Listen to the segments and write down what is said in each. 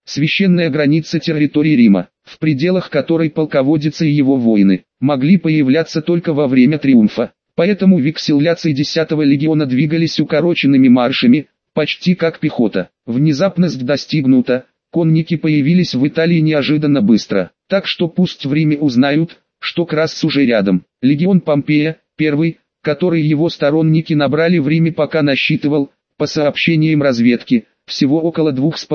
священная граница территории Рима, в пределах которой полководец и его воины могли появляться только во время триумфа. Поэтому векселляции 10-го легиона двигались укороченными маршами, почти как пехота. Внезапность достигнута, конники появились в Италии неожиданно быстро, так что пусть в Риме узнают, что Красс уже рядом. Легион Помпея, первый, который его сторонники набрали в Риме, пока насчитывал, по сообщениям разведки, всего около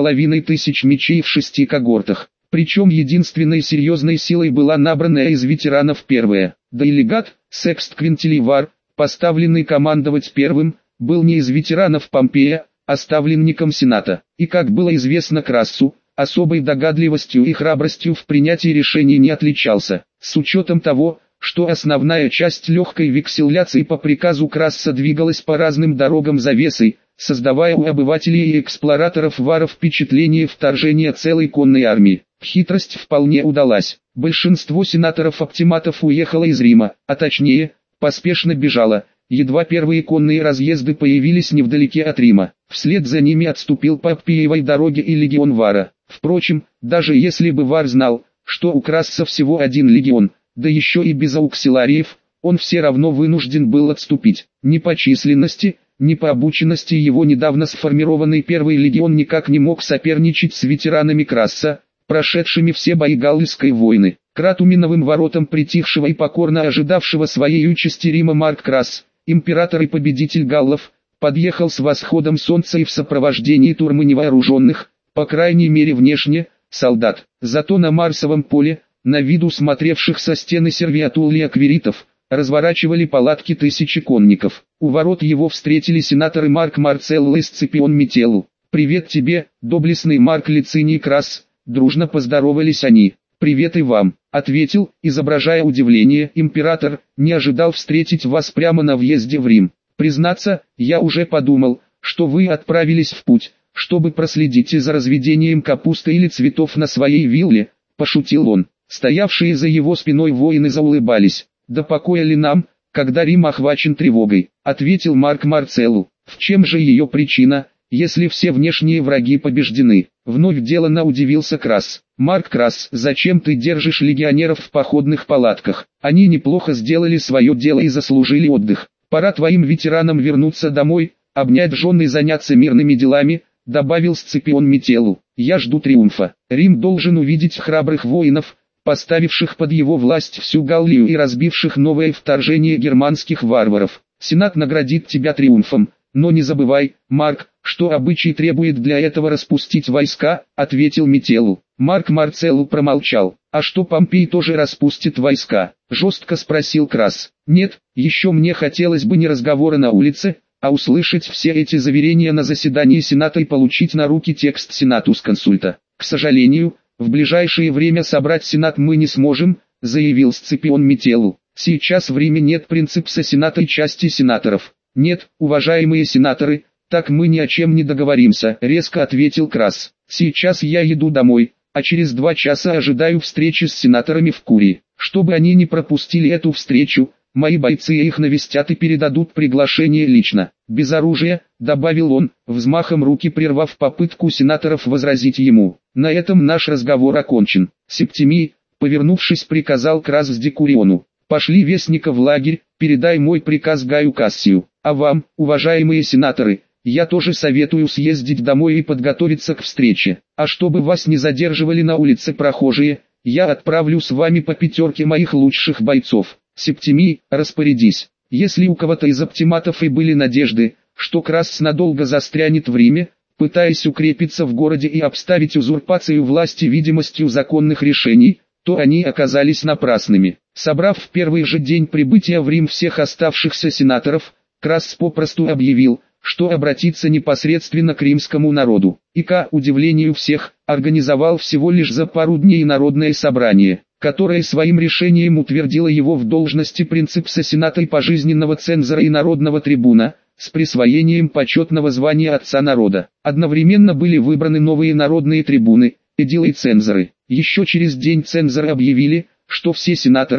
2500 мечей в 6 когортах. Причем единственной серьезной силой была набранная из ветеранов первая. Да и легат, Секст Квинтилий Вар, поставленный командовать первым, был не из ветеранов Помпея, а ставленником Сената. И как было известно Крассу, особой догадливостью и храбростью в принятии решений не отличался. С учетом того, что основная часть легкой векселляции по приказу Красса двигалась по разным дорогам завесой, создавая у обывателей и эксплораторов Вара впечатление вторжения целой конной армии. Хитрость вполне удалась. Большинство сенаторов-оптиматов уехало из Рима, а точнее, поспешно бежало, едва первые конные разъезды появились невдалеке от Рима. Вслед за ними отступил по Аппиевой дороге и легион Вара. Впрочем, даже если бы Вар знал, что у Красса всего один легион, да еще и без ауксилариев, он все равно вынужден был отступить. Ни по численности, ни по обученности его недавно сформированный первый легион никак не мог соперничать с ветеранами Красса, прошедшими все бои Галлийской войны. К Ратуминовым воротам притихшего и покорно ожидавшего своей участи Рима Марк Красс, император и победитель галлов, подъехал с восходом солнца и в сопровождении турмы невооруженных, по крайней мере внешне, солдат. Зато на Марсовом поле, на виду смотревших со стены сервиатул и аквиритов, разворачивали палатки тысячи конников. У ворот его встретили сенаторы Марк Марцелло и Сципион Метеллу. «Привет тебе, доблестный Марк Лициний Красс», дружно поздоровались они. «Привет и вам», — ответил, изображая удивление, император, «не ожидал встретить вас прямо на въезде в Рим. Признаться, я уже подумал, что вы отправились в путь, чтобы проследить за разведением капусты или цветов на своей вилле», — пошутил он. Стоявшие за его спиной воины заулыбались. «Да покоя ли нам, когда Рим охвачен тревогой», — ответил Марк Марцеллу. «В чем же ее причина, если все внешние враги побеждены?» Вновь деланно удивился Красс. «Марк Красс, зачем ты держишь легионеров в походных палатках? Они неплохо сделали свое дело и заслужили отдых. Пора твоим ветеранам вернуться домой, обнять жен и заняться мирными делами», — добавил Сципион Метеллу. «Я жду триумфа. Рим должен увидеть храбрых воинов, поставивших под его власть всю Галлию и разбивших новое вторжение германских варваров. Сенат наградит тебя триумфом, но не забывай, Марк, что обычай требует для этого распустить войска», — ответил Метеллу. Марк Марцеллу промолчал. «А что, Помпей тоже распустит войска?» — жестко спросил Красс. «Нет, еще мне хотелось бы не разговора на улице, а услышать все эти заверения на заседании Сената и получить на руки текст Сенатус-консульта. К сожалению, в ближайшее время собрать Сенат мы не сможем», — заявил Сципион Метеллу. «Сейчас в Риме нет принципса Сената и части сенаторов». «Нет, уважаемые сенаторы, так мы ни о чем не договоримся», — резко ответил Красс. «Сейчас я еду домой, а через 2 часа ожидаю встречи с сенаторами в Курии. Чтобы они не пропустили эту встречу, мои бойцы их навестят и передадут приглашение лично. Без оружия», — добавил он, взмахом руки прервав попытку сенаторов возразить ему. «На этом наш разговор окончен. Септимий», — повернувшись, приказал Красс Декуриону. «Пошли вестника в лагерь, передай мой приказ Гаю Кассию. А вам, уважаемые сенаторы, я тоже советую съездить домой и подготовиться к встрече. А чтобы вас не задерживали на улице прохожие, я отправлю с вами по 5 моих лучших бойцов. Септимий, распорядись. Если у кого-то из оптиматов и были надежды, что Красс надолго застрянет в Риме, пытаясь укрепиться в городе и обставить узурпацию власти видимостью законных решений, то они оказались напрасными. Собрав в первый же день прибытия в Рим всех оставшихся сенаторов, Красс попросту объявил, что обратится непосредственно к римскому народу, и, к удивлению всех, организовал всего лишь за пару дней народное собрание, которое своим решением утвердило его в должности принципса Сената и пожизненного цензора и народного трибуна, с присвоением почетного звания Отца народа. Одновременно были выбраны новые народные трибуны, эдилы и цензоры. Еще через день цензоры объявили, что все сенаторы,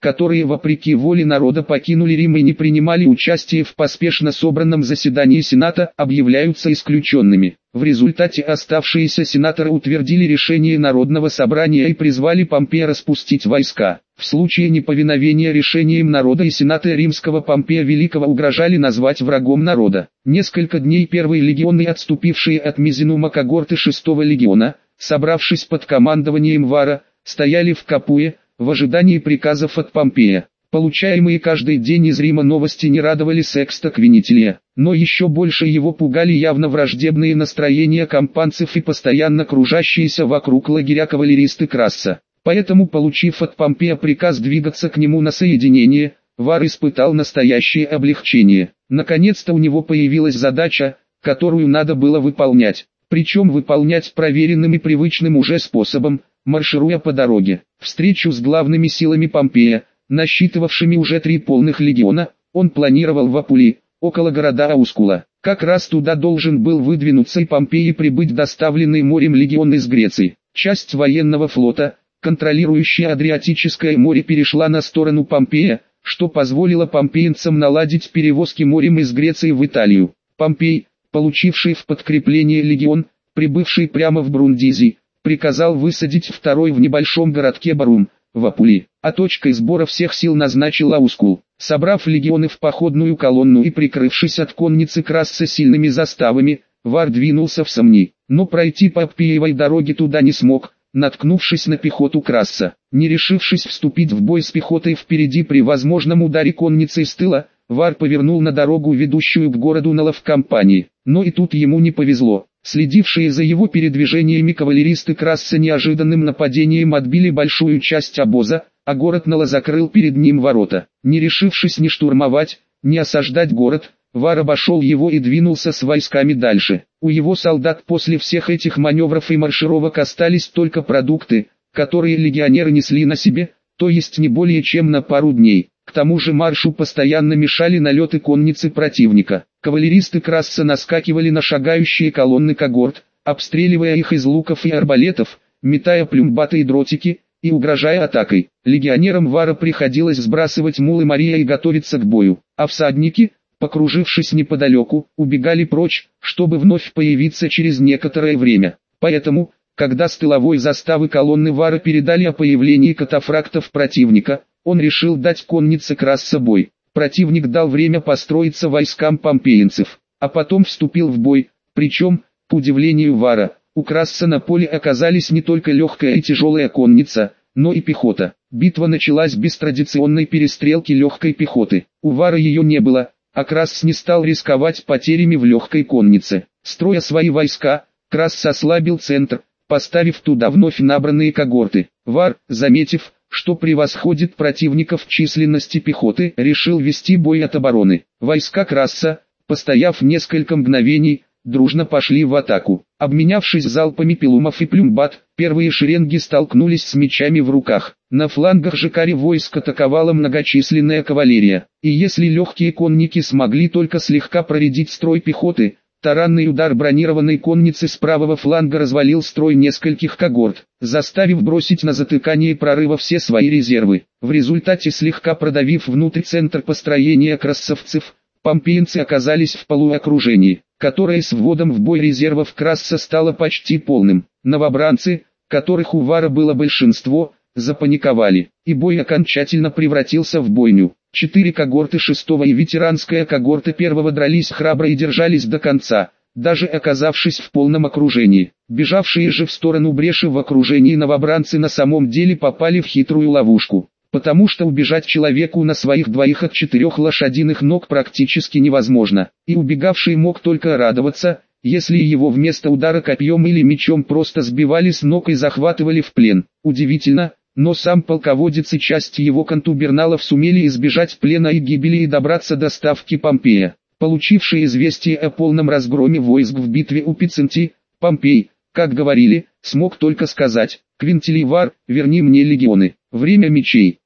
которые вопреки воле народа покинули Рим и не принимали участие в поспешно собранном заседании Сената, объявляются исключенными. В результате оставшиеся сенаторы утвердили решение Народного собрания и призвали Помпея распустить войска. В случае неповиновения решениям народа и Сената Римского Помпея Великого угрожали назвать врагом народа. Несколько дней первые легионы, отступившие от Мизенума когорты 6-го легиона, собравшись под командованием Вара, стояли в Капуе, в ожидании приказов от Помпея. Получаемые каждый день из Рима новости не радовали Секста Квинтилия, но еще больше его пугали явно враждебные настроения кампанцев и постоянно кружащиеся вокруг лагеря кавалеристы Красса. Поэтому, получив от Помпея приказ двигаться к нему на соединение, Вар испытал настоящее облегчение. Наконец-то у него появилась задача, которую надо было выполнять. Причем выполнять проверенным и привычным уже способом, маршируя по дороге. Встречу с главными силами Помпея, насчитывавшими уже 3 полных легиона, он планировал в Апулии, около города Аускула. Как раз туда должен был выдвинуться и Помпей и прибыть доставленный морем легион из Греции. Часть военного флота, контролирующая Адриатическое море, перешла на сторону Помпея, что позволило помпеянцам наладить перевозки морем из Греции в Италию. Помпей, получивший в подкрепление легион, прибывший прямо в Брундизи, приказал высадить второй в небольшом городке Барум, в Апулии, а точкой сбора всех сил назначил Аускул. Собрав легионы в походную колонну и прикрывшись от конницы Красса сильными заставами, Вар двинулся в Самни, но пройти по Аппиевой дороге туда не смог, наткнувшись на пехоту Красса. Не решившись вступить в бой с пехотой впереди при возможном ударе конницы с тыла, Вар повернул на дорогу, ведущую к городу Нала в Кампании. Но и тут ему не повезло. Следившие за его передвижениями кавалеристы Красса неожиданным нападением отбили большую часть обоза, а город Нала закрыл перед ним ворота. Не решившись ни штурмовать, ни осаждать город, Вар обошел его и двинулся с войсками дальше. У его солдат после всех этих маневров и маршировок остались только продукты, которые легионеры несли на себе, то есть не более чем на пару дней. К тому же маршу постоянно мешали налеты конницы противника. Кавалеристы Красса наскакивали на шагающие колонны когорт, обстреливая их из луков и арбалетов, метая плюмбаты и дротики, и угрожая атакой. Легионерам Вара приходилось сбрасывать мулы Мария и готовиться к бою, а всадники, покружившись неподалеку, убегали прочь, чтобы вновь появиться через некоторое время. Поэтому, когда с тыловой заставы колонны Вара передали о появлении катафрактов противника, он решил дать коннице Красса бой. Противник дал время построиться войскам помпеянцев, а потом вступил в бой, причем, к удивлению Вара, у Красса на поле оказались не только легкая и тяжелая конница, но и пехота. Битва началась без традиционной перестрелки легкой пехоты. У Вара ее не было, а Красс не стал рисковать потерями в легкой коннице. Строя свои войска, Красс ослабил центр, поставив туда вновь набранные когорты. Вар, заметив, что превосходит противника в численности пехоты, решил вести бой от обороны. Войска Красса, постояв несколько мгновений, дружно пошли в атаку. Обменявшись залпами пилумов и плюмбат, первые шеренги столкнулись с мечами в руках. На флангах же каре войск атаковала многочисленная кавалерия. И если легкие конники смогли только слегка проредить строй пехоты, таранный удар бронированной конницы с правого фланга развалил строй нескольких когорт, заставив бросить на затыкание прорыва все свои резервы. В результате, слегка продавив внутрь центр построения крассовцев, помпеянцы оказались в полуокружении, которое с вводом в бой резервов Красса стало почти полным. Новобранцы, которых у Вара было большинство, запаниковали, и бой окончательно превратился в бойню. 4 когорты 6-го и ветеранская когорта 1-го дрались храбро и держались до конца, даже оказавшись в полном окружении. Бежавшие же в сторону бреши в окружении новобранцы на самом деле попали в хитрую ловушку, потому что убежать человеку на своих 2 от 4 лошадиных ног практически невозможно, и убегавший мог только радоваться, если его вместо удара копьем или мечом просто сбивали с ног и захватывали в плен. Удивительно, но сам полководец и часть его контуберналов сумели избежать плена и гибели и добраться до ставки Помпея. Получивший известие о полном разгроме войск в битве у Пицинти, Помпей, как говорили, смог только сказать: «Квинтилий Вар, верни мне легионы». Время мечей.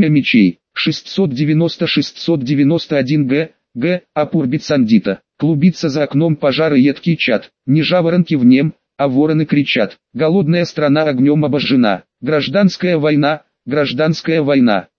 690-691 г. Апурбицандита. Клубится за окном пожар и едкий чад. Не жаворонки в нем, а вороны кричат. Голодная страна огнем обожжена. Гражданская война, гражданская война.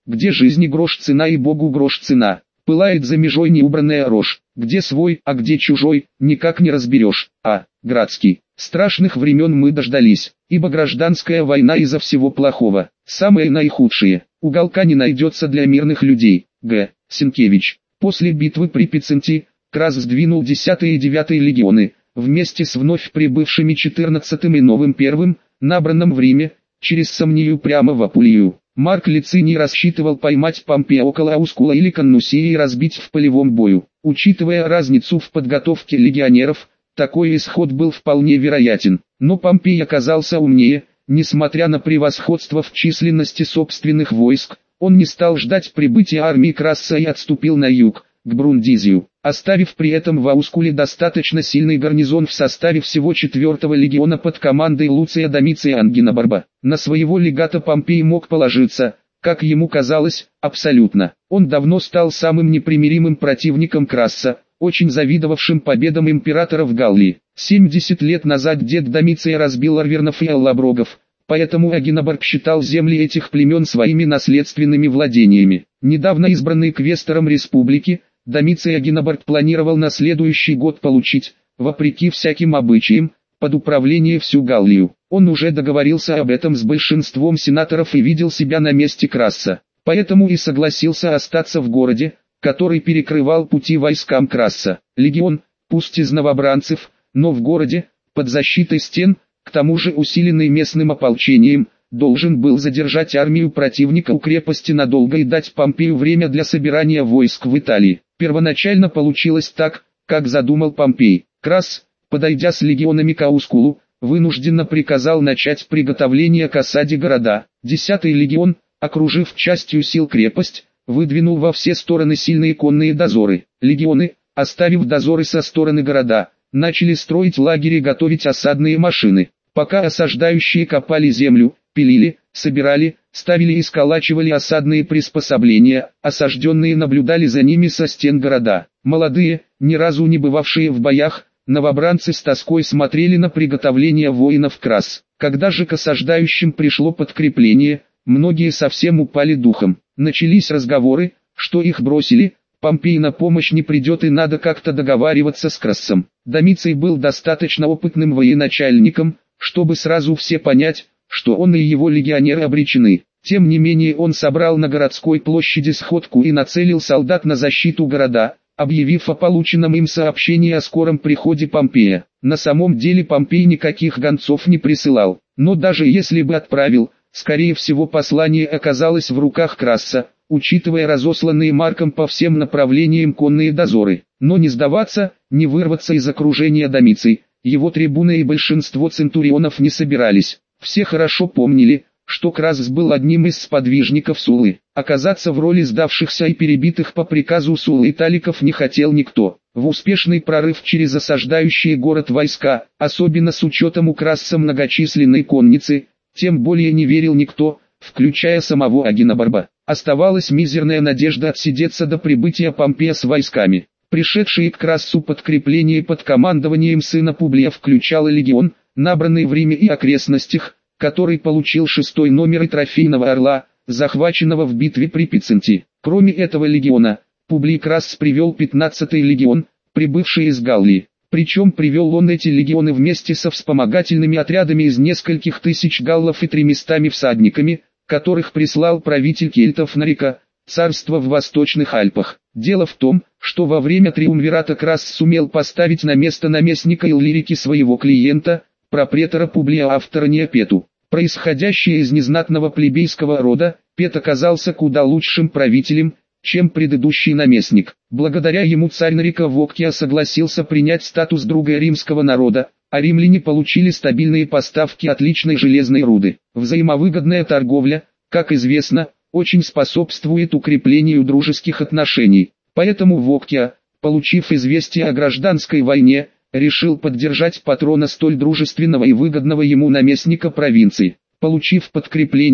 где жизни грош цена и Богу грош цена. Пылает за межой неубранная рожь, где свой, а где чужой, никак не разберешь. А, Градский, страшных времен мы дождались, ибо гражданская война из-за всего плохого, самое наихудшее, уголка не найдется для мирных людей. Г. Сенкевич. После битвы при Пиценте, Крас сдвинул 10 и 9 легионы, вместе с вновь прибывшими 14 и новым 1, набранным в Риме, через Самнию прямо в Апулию. Марк Лициний рассчитывал поймать Помпея около Аускула или Каннусии и разбить в полевом бою. Учитывая разницу в подготовке легионеров, такой исход был вполне вероятен. Но Помпей оказался умнее, несмотря на превосходство в численности собственных войск, он не стал ждать прибытия армии Красса и отступил на юг, к Брундизию, оставив при этом в Аускуле достаточно сильный гарнизон в составе всего 4-го легиона под командой Луция Домиция Ангинобарба. На своего легата Помпей мог положиться, как ему казалось, абсолютно. Он давно стал самым непримиримым противником Красса, очень завидовавшим победам императора в Галлии. 70 лет назад дед Домиция разбил арвернов и аллаброгов, поэтому Агинобарб считал земли этих племен своими наследственными владениями. Недавно избранный квестором республики, Домиций Агинобарб планировал на следующий год получить, вопреки всяким обычаям, под управление всю Галлию. Он уже договорился об этом с большинством сенаторов и видел себя на месте Красса, поэтому и согласился остаться в городе, который перекрывал пути войскам Красса. Легион, пусть из новобранцев, но в городе, под защитой стен, к тому же усиленный местным ополчением, должен был задержать армию противника у крепости надолго и дать Помпею время для собирания войск в Италии. Первоначально получилось так, как задумал Помпей. Красс, подойдя с легионами к Аускулу, вынужденно приказал начать приготовление к осаде города. 10-й легион, окружив частью сил крепость, выдвинул во все стороны сильные конные дозоры. Легионы, оставив дозоры со стороны города, начали строить лагерь и готовить осадные машины. Пока осаждающие копали землю, пилили, собирали, ставили и сколачивали осадные приспособления, осажденные наблюдали за ними со стен города. Молодые, ни разу не бывавшие в боях, новобранцы с тоской смотрели на приготовление воинов Красс. Когда же к осаждающим пришло подкрепление, многие совсем упали духом. Начались разговоры, что их бросили, Помпей на помощь не придет и надо как-то договариваться с Крассом. Домиций был достаточно опытным военачальником, чтобы сразу все понять, что он и его легионеры обречены. Тем не менее он собрал на городской площади сходку и нацелил солдат на защиту города, объявив о полученном им сообщении о скором приходе Помпея. На самом деле Помпей никаких гонцов не присылал, но даже если бы отправил, скорее всего послание оказалось в руках Красса, учитывая разосланные Марком по всем направлениям конные дозоры. Но не сдаваться, не вырваться из окружения Домиций, его трибуны и большинство центурионов не собирались. Все хорошо помнили, что Красс был одним из сподвижников Суллы. Оказаться в роли сдавшихся и перебитых по приказу Суллы италиков не хотел никто. В успешный прорыв через осаждающие город войска, особенно с учетом у Красса многочисленной конницы, тем более не верил никто, включая самого Агинобарба. Оставалась мизерная надежда отсидеться до прибытия Помпея с войсками. Пришедшие к Крассу подкрепление под командованием сына Публия включало легион, набранный в Риме и окрестностях, который получил 6-й номер и трофейного орла, захваченного в битве при Пиценте. Кроме этого легиона, Публий Красс привел 15-й легион, прибывший из Галлии. Причем привел он эти легионы вместе со вспомогательными отрядами из нескольких тысяч галлов и 300 всадниками, которых прислал правитель кельтов Нарика, царство в Восточных Альпах. Дело в том, что во время триумвирата Красс сумел поставить на место наместника Иллирики своего клиента, пропретора Публия автора Неопету. Происходящий из незнатного плебейского рода, Пет оказался куда лучшим правителем, чем предыдущий наместник. Благодаря ему царь Нарика Воктия согласился принять статус друга римского народа, а римляне получили стабильные поставки отличной железной руды. Взаимовыгодная торговля, как известно, очень способствует укреплению дружеских отношений. Поэтому Воктия, получив известие о гражданской войне, решил поддержать патрона столь дружественного и выгодного ему наместника провинции. Получив подкрепление,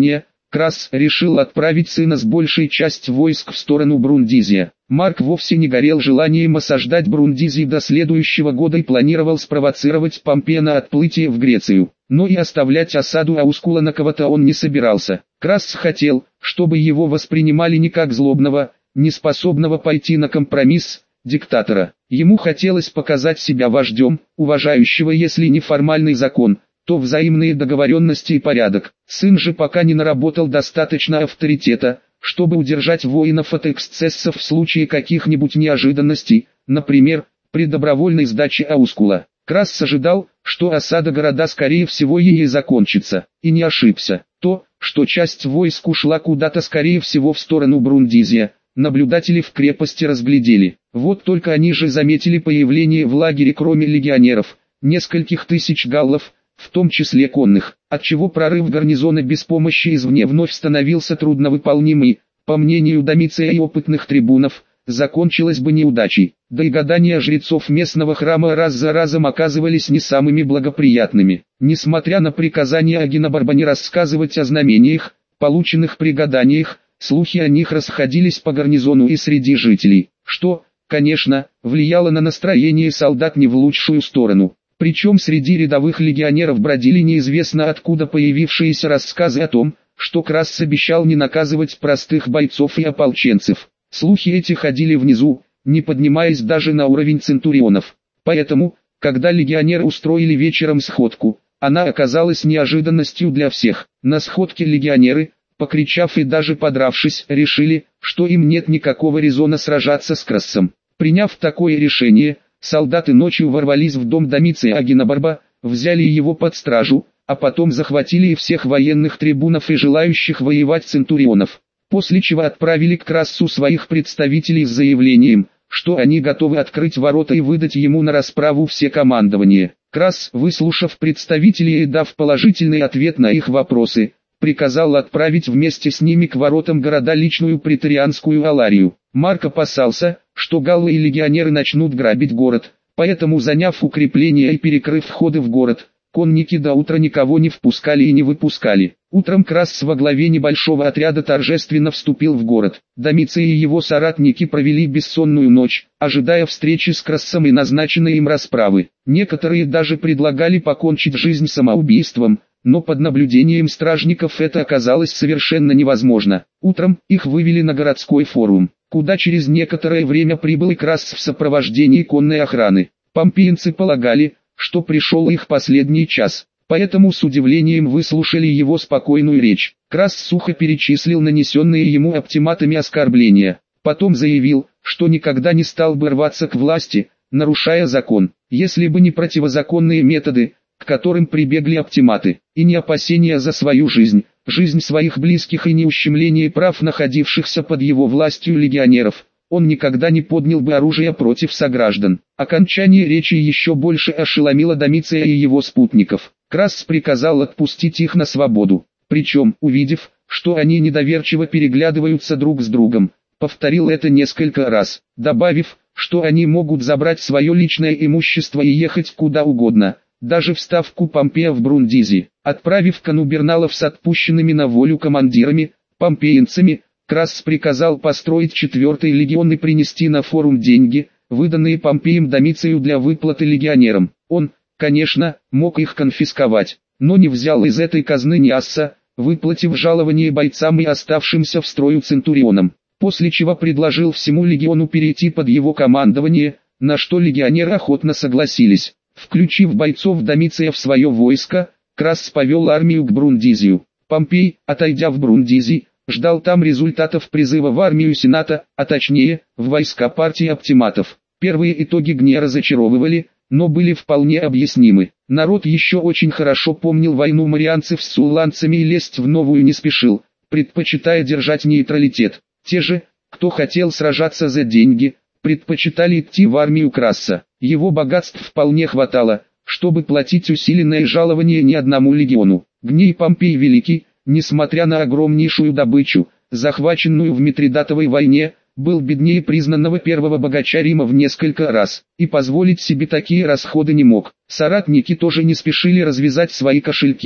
Красс решил отправить сына с большей частью войск в сторону Брундизия. Марк вовсе не горел желанием осаждать Брундизий до следующего года и планировал спровоцировать Помпея на отплытие в Грецию. Но и оставлять осаду Аускула на кого-то он не собирался. Красс хотел, чтобы его воспринимали не как злобного, неспособного пойти на компромисс, диктатора. Ему хотелось показать себя вождем, уважающего если не формальный закон, то взаимные договоренности и порядок. Сын же пока не наработал достаточно авторитета, чтобы удержать воинов от эксцессов в случае каких-нибудь неожиданностей, например, при добровольной сдаче Аускула. Красс ожидал, что осада города скорее всего ей закончится, и не ошибся. То, что часть войск ушла куда-то скорее всего в сторону Брундизия, наблюдатели в крепости разглядели. Вот только они же заметили появление в лагере кроме легионеров, нескольких тысяч галлов, в том числе конных, отчего прорыв гарнизона без помощи извне вновь становился трудновыполнимый. По мнению Домиция и опытных трибунов, закончилось бы неудачей, да и гадания жрецов местного храма раз за разом оказывались не самыми благоприятными. Несмотря на приказание Агенобарба не рассказывать о знамениях, полученных при гаданиях, слухи о них расходились по гарнизону и среди жителей, что, конечно, влияло на настроение солдат не в лучшую сторону. Причем среди рядовых легионеров бродили неизвестно откуда появившиеся рассказы о том, что Красс обещал не наказывать простых бойцов и ополченцев. Слухи эти ходили внизу, не поднимаясь даже на уровень центурионов. Поэтому, когда легионеры устроили вечером сходку, она оказалась неожиданностью для всех. На сходке легионеры, покричав и даже подравшись, решили, что им нет никакого резона сражаться с Крассом. Приняв такое решение, солдаты ночью ворвались в дом Домиция Агенобарба, взяли его под стражу, а потом захватили и всех военных трибунов и желающих воевать центурионов. После чего отправили к Крассу своих представителей с заявлением, что они готовы открыть ворота и выдать ему на расправу все командования. Красс, выслушав представителей и дав положительный ответ на их вопросы, приказал отправить вместе с ними к воротам города личную преторианскую аларию. Марк опасался, что галлы и легионеры начнут грабить город, поэтому, заняв укрепления и перекрыв входы в город, конники до утра никого не впускали и не выпускали. Утром Красс во главе небольшого отряда торжественно вступил в город. Домиций и его соратники провели бессонную ночь, ожидая встречи с Крассом и назначенной им расправы. Некоторые даже предлагали покончить жизнь самоубийством, но под наблюдением стражников это оказалось совершенно невозможно. Утром их вывели на городской форум, куда через некоторое время прибыл и Красс в сопровождении конной охраны. Помпеянцы полагали, что пришел их последний час, поэтому с удивлением выслушали его спокойную речь. Красс сухо перечислил нанесенные ему оптиматами оскорбления. Потом заявил, что никогда не стал бы рваться к власти, нарушая закон, если бы не противозаконные методы, к которым прибегли оптиматы, и не опасения за свою жизнь, жизнь своих близких и не ущемление прав находившихся под его властью легионеров. Он никогда не поднял бы оружие против сограждан. Окончание речи еще больше ошеломило Домиция и его спутников. Красс приказал отпустить их на свободу. Причем, увидев, что они недоверчиво переглядываются друг с другом, повторил это несколько раз, добавив, что они могут забрать свое личное имущество и ехать куда угодно, даже в ставку Помпея в Брундизи. Отправив конуберналов с отпущенными на волю командирами, помпеянцами, Красс приказал построить 4-й легион и принести на форум деньги, выданные Помпеем Домицию для выплаты легионерам. Он, конечно, мог их конфисковать, но не взял из этой казны ни асса, выплатив жалование бойцам и оставшимся в строю центурионам, после чего предложил всему легиону перейти под его командование, на что легионеры охотно согласились. Включив бойцов Домиция в свое войско, Красс повел армию к Брундизию. Помпей, отойдя в Брундизи, ждал там результатов призыва в армию Сената, а точнее, в войска партии оптиматов. Первые итоги не разочаровывали, но были вполне объяснимы. Народ еще очень хорошо помнил войну марианцев с сулланцами и лезть в новую не спешил, предпочитая держать нейтралитет. Те же, кто хотел сражаться за деньги, предпочитали идти в армию Красса. Его богатств вполне хватало, чтобы платить усиленное жалование ни одному легиону. Гней Помпей Великий, несмотря на огромнейшую добычу, захваченную в Митридатовой войне, был беднее признанного первого богача Рима в несколько раз, и позволить себе такие расходы не мог. Соратники тоже не спешили развязать свои кошельки.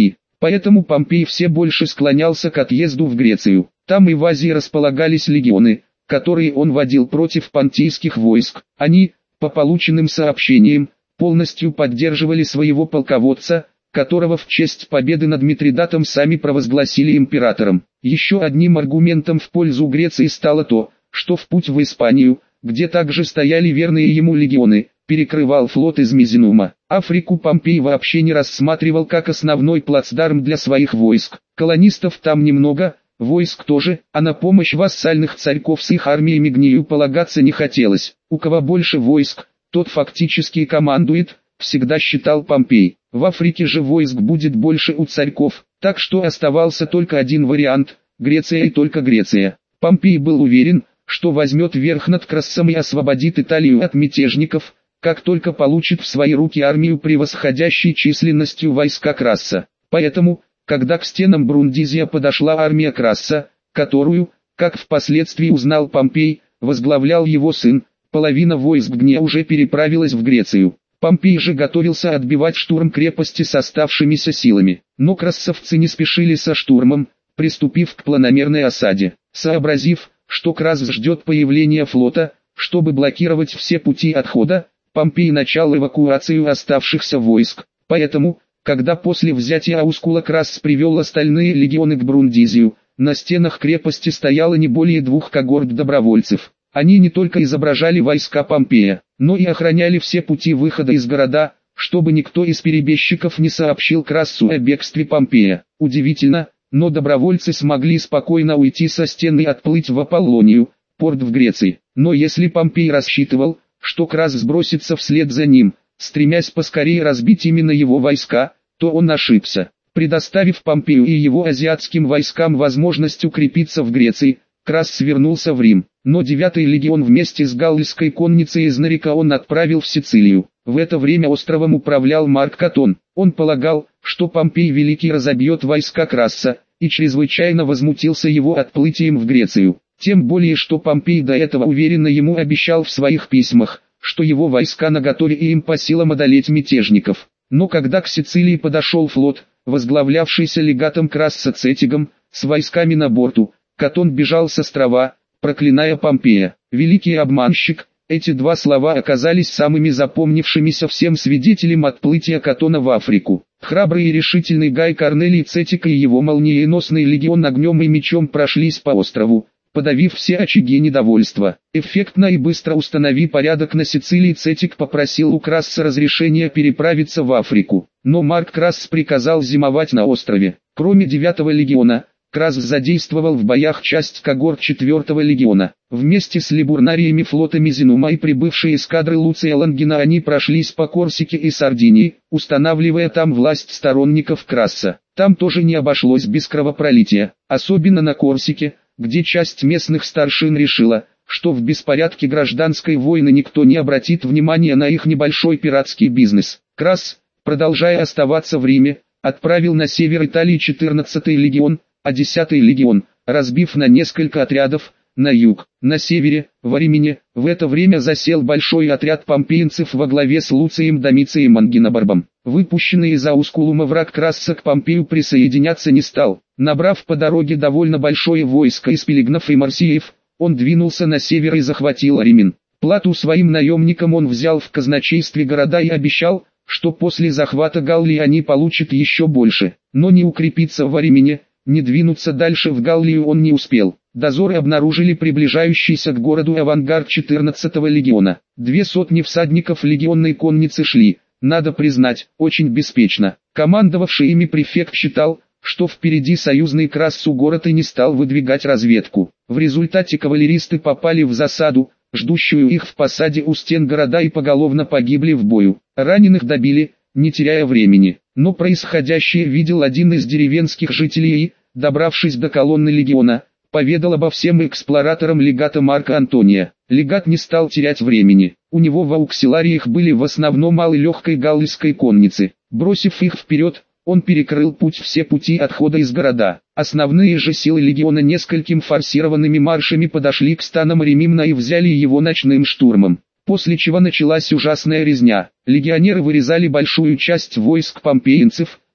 Поэтому Помпей все больше склонялся к отъезду в Грецию. Там и в Азии располагались легионы, которые он водил против понтийских войск. Они, по полученным сообщениям, полностью поддерживали своего полководца, которого в честь победы над Митридатом сами провозгласили императором. Еще одним аргументом в пользу Греции стало то, что в путь в Испанию, где также стояли верные ему легионы, перекрывал флот из Мизенума. Африку Помпей вообще не рассматривал как основной плацдарм для своих войск. Колонистов там немного, войск тоже, а на помощь вассальных царьков с их армиями Гнию полагаться не хотелось. У кого больше войск, тот фактически командует, всегда считал Помпей. В Африке же войск будет больше у царьков, так что оставался только один вариант – Греция и только Греция. Помпей был уверен, что возьмет верх над Крассом и освободит Италию от мятежников, как только получит в свои руки армию превосходящей численностью войска Красса. Поэтому, когда к стенам Брундизия подошла армия Красса, которую, как впоследствии узнал Помпей, возглавлял его сын, половина войск Гния уже переправилась в Грецию. Помпей же готовился отбивать штурм крепости с оставшимися силами. Но крассовцы не спешили со штурмом, приступив к планомерной осаде. Сообразив, что Красс ждет появления флота, чтобы блокировать все пути отхода, Помпей начал эвакуацию оставшихся войск. Поэтому, когда после взятия Аускула Красс привел остальные легионы к Брундизию, на стенах крепости стояло не более 2 когорт добровольцев. Они не только изображали войска Помпея, но и охраняли все пути выхода из города, чтобы никто из перебежчиков не сообщил Крассу о бегстве Помпея. Удивительно, но добровольцы смогли спокойно уйти со стены и отплыть в Аполлонию, порт в Греции. Но если Помпей рассчитывал, что Красс сбросится вслед за ним, стремясь поскорее разбить именно его войска, то он ошибся. Предоставив Помпею и его азиатским войскам возможность укрепиться в Греции, Красс вернулся в Рим, но 9-й легион вместе с галлийской конницей из Нарикаон отправил в Сицилию. В это время островом управлял Марк Катон. Он полагал, что Помпей Великий разобьет войска Красса, и чрезвычайно возмутился его отплытием в Грецию. Тем более, что Помпей до этого уверенно ему обещал в своих письмах, что его войска наготове и им по силам одолеть мятежников. Но когда к Сицилии подошел флот, возглавлявшийся легатом Красса Цетигом, с войсками на борту, Катон бежал с острова, проклиная Помпея. «Великий обманщик», эти 2 слова оказались самыми запомнившимися всем свидетелям отплытия Катона в Африку. Храбрый и решительный Гай Корнелий Цетик и его молниеносный легион огнем и мечом прошлись по острову, подавив все очаги недовольства. Эффектно и быстро установив порядок на Сицилии, Цетик попросил у Красса разрешения переправиться в Африку. Но Марк Красс приказал зимовать на острове. Кроме 9-го легиона, Красс задействовал в боях часть когорт 4-го легиона. Вместе с либурнариями флота Мизенума и прибывшей эскадры Луция Лонгина они прошлись по Корсике и Сардинии, устанавливая там власть сторонников Красса. Там тоже не обошлось без кровопролития, особенно на Корсике, где часть местных старшин решила, что в беспорядке гражданской войны никто не обратит внимания на их небольшой пиратский бизнес. Красс, продолжая оставаться в Риме, отправил на север Италии 14-й легион, а 10-й легион, разбив на несколько отрядов, на юг. На севере, в Аримине, в это время засел большой отряд помпеинцев во главе с Луцием Домицием Ангинобарбом. Выпущенный из Аускулума враг Красса к Помпею присоединяться не стал. Набрав по дороге довольно большое войско из пелигнов и марсиев, он двинулся на север и захватил Аримин. Плату своим наемникам он взял в казначействе города и обещал, что после захвата Галлии они получат еще больше. Но не укрепиться в Аримине, не двинуться дальше в Галлию он не успел. Дозоры обнаружили приближающийся к городу авангард 14-го легиона. 200 всадников легионной конницы шли, надо признать, очень беспечно. Командовавший ими префект считал, что впереди союзный Крассу город и не стал выдвигать разведку. В результате кавалеристы попали в засаду, ждущую их в посаде у стен города, и поголовно погибли в бою. Раненых добили, не теряя времени. Но происходящее видел один из деревенских жителей и, добравшись до колонны легиона, поведал обо всем эксплораторам легата Марка Антония. Легат не стал терять времени. У него в ауксилариях были в основном малой легкой галлийской конницы. Бросив их вперед, он перекрыл все пути отхода из города. Основные же силы легиона несколькими форсированными маршами подошли к станам Римимна и взяли его ночным штурмом. После чего началась ужасная резня. Легионеры вырезали большую часть войск помпеинцев,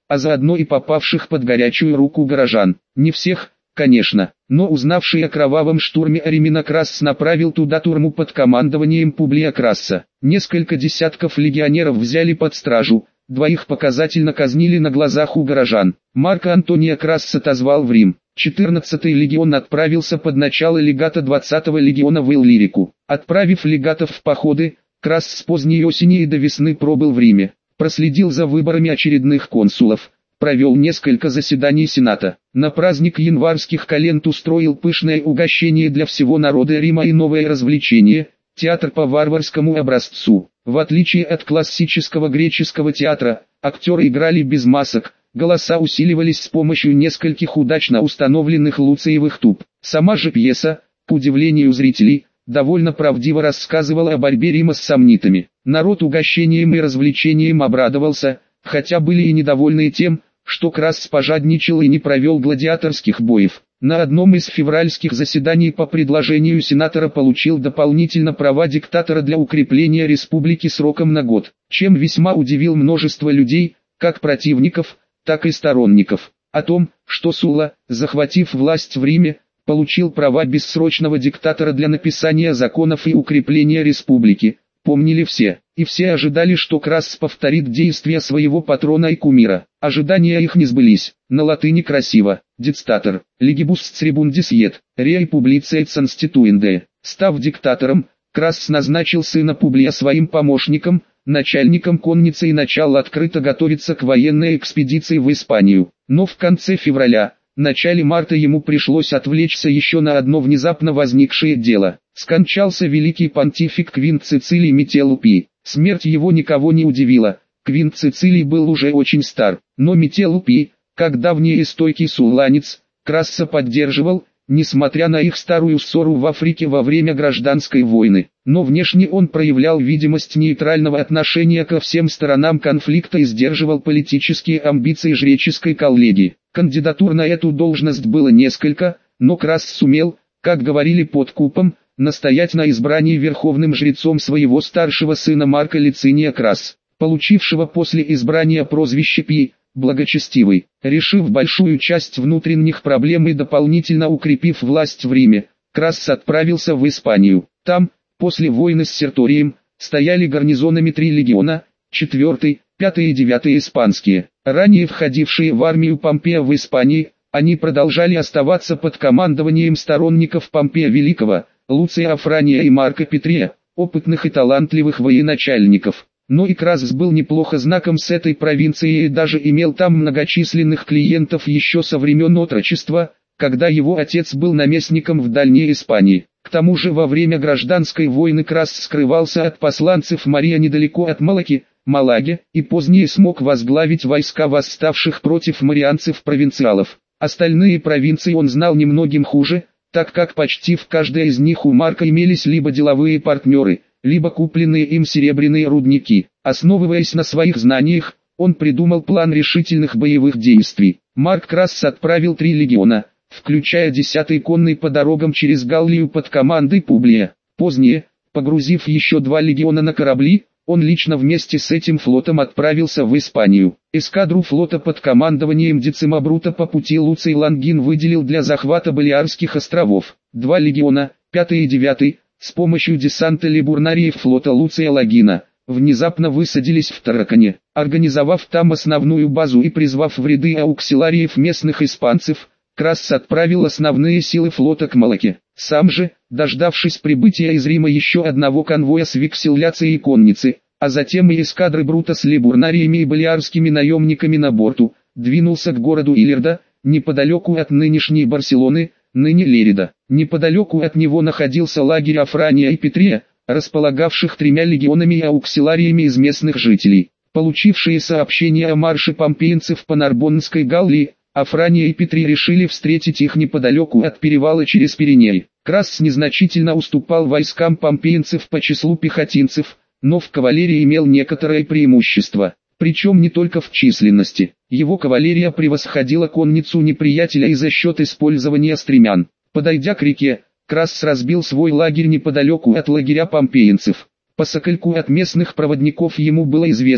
а заодно и попавших под горячую руку горожан. Не всех, конечно, но узнавший о кровавом штурме Аримина Красс направил туда турму под командованием Публия Красса. Несколько десятков легионеров взяли под стражу, двоих показательно казнили на глазах у горожан. Марка Антония Красс отозвал в Рим. 14-й легион отправился под начало легата 20-го легиона в Иллирику. Отправив легатов в походы, Красс с поздней осени и до весны пробыл в Риме, проследил за выборами очередных консулов, провел несколько заседаний Сената. На праздник январских календ устроил пышное угощение для всего народа Рима и новое развлечение – театр по варварскому образцу. В отличие от классического греческого театра, актеры играли без масок, голоса усиливались с помощью нескольких удачно установленных луциевых туб. Сама же пьеса, к удивлению зрителей, довольно правдиво рассказывала о борьбе Рима с сомнитами. Народ угощением и развлечением обрадовался, хотя были и недовольны тем, что Красс пожадничал и не провел гладиаторских боев. На одном из февральских заседаний по предложению сенатора получил дополнительно права диктатора для укрепления республики сроком на год, чем весьма удивил множество людей, как противников, так и сторонников. О том, что Сула, захватив власть в Риме, получил права бессрочного диктатора для написания законов и укрепления республики, помнили все, и все ожидали, что Красс повторит действия своего патрона и кумира. Ожидания их не сбылись. На латыни красиво: «Диктатор, legibus tribundis et, rei publicae constituende». Став диктатором, Красс назначил сына Публия своим помощником, начальником конницы и начал открыто готовиться к военной экспедиции в Испанию. Но в конце февраля, начале марта ему пришлось отвлечься еще на одно внезапно возникшее дело. Скончался великий понтифик Квинт Цицилий Метелупий. Смерть его никого не удивила. Квинт Цицилий был уже очень стар, но Метелупий, как давний и стойкий сулланец, Красса поддерживал, несмотря на их старую ссору в Африке во время гражданской войны. Но внешне он проявлял видимость нейтрального отношения ко всем сторонам конфликта и сдерживал политические амбиции жреческой коллегии. Кандидатур на эту должность было несколько, но Красс сумел, как говорили под купом, настоять на избрании верховным жрецом своего старшего сына Марка Лициния Красс, получившего после избрания прозвище Пий, благочестивый. Решив большую часть внутренних проблем и дополнительно укрепив власть в Риме, Красс отправился в Испанию. Там, после войны с Серторием, стояли гарнизонами 3 легиона, 4-й, 5-й и 9-й испанские. Ранее входившие в армию Помпея в Испании, они продолжали оставаться под командованием сторонников Помпея Великого, Луция Афрания и Марка Петрия, опытных и талантливых военачальников. Но и Красс был неплохо знаком с этой провинцией и даже имел там многочисленных клиентов еще со времен отрочества, когда его отец был наместником в Дальней Испании. К тому же во время гражданской войны Красс скрывался от посланцев Мария недалеко от Малаги, и позднее смог возглавить войска восставших против марианцев-провинциалов. Остальные провинции он знал немногим хуже, так как почти в каждой из них у Марка имелись либо деловые партнеры, либо купленные им серебряные рудники. Основываясь на своих знаниях, он придумал план решительных боевых действий. Марк Красс отправил 3 легиона, включая 10-й конный по дорогам через Галлию под командой Публия. Позднее, погрузив еще 2 легиона на корабли, он лично вместе с этим флотом отправился в Испанию. Эскадру флота под командованием Децima Брута по пути Луций Лангин выделил для захвата Балиарских островов. 2 легиона, 5-й и 9-й, с помощью десанта либурнариев флота Луция Лагина, внезапно высадились в Таракане. Организовав там основную базу и призвав в ряды ауксилариев местных испанцев, Красс отправил основные силы флота к Малаке. Сам же, дождавшись прибытия из Рима еще одного конвоя с векселляцией и конницы, а затем и эскадры Брута с либурнариями и балиарскими наемниками на борту, двинулся к городу Илерда, неподалеку от нынешней Барселоны, ныне Лерида. Неподалеку от него находился лагерь Афрания и Петрия, располагавших 3 легионами и ауксилариями из местных жителей. Получившие сообщения о марше помпеенцев по Нарбоннской Галлии, Афрания и Петрий решили встретить их неподалеку от перевала через Пиреней. Красс незначительно уступал войскам помпеенцев по числу пехотинцев, но в кавалерии имел некоторое преимущество, причем не только в численности. Его кавалерия превосходила конницу неприятеля и за счет использования стремян. Подойдя к реке, Красс разбил свой лагерь неподалеку от лагеря помпеенцев. По сокольку от местных проводников ему было известно,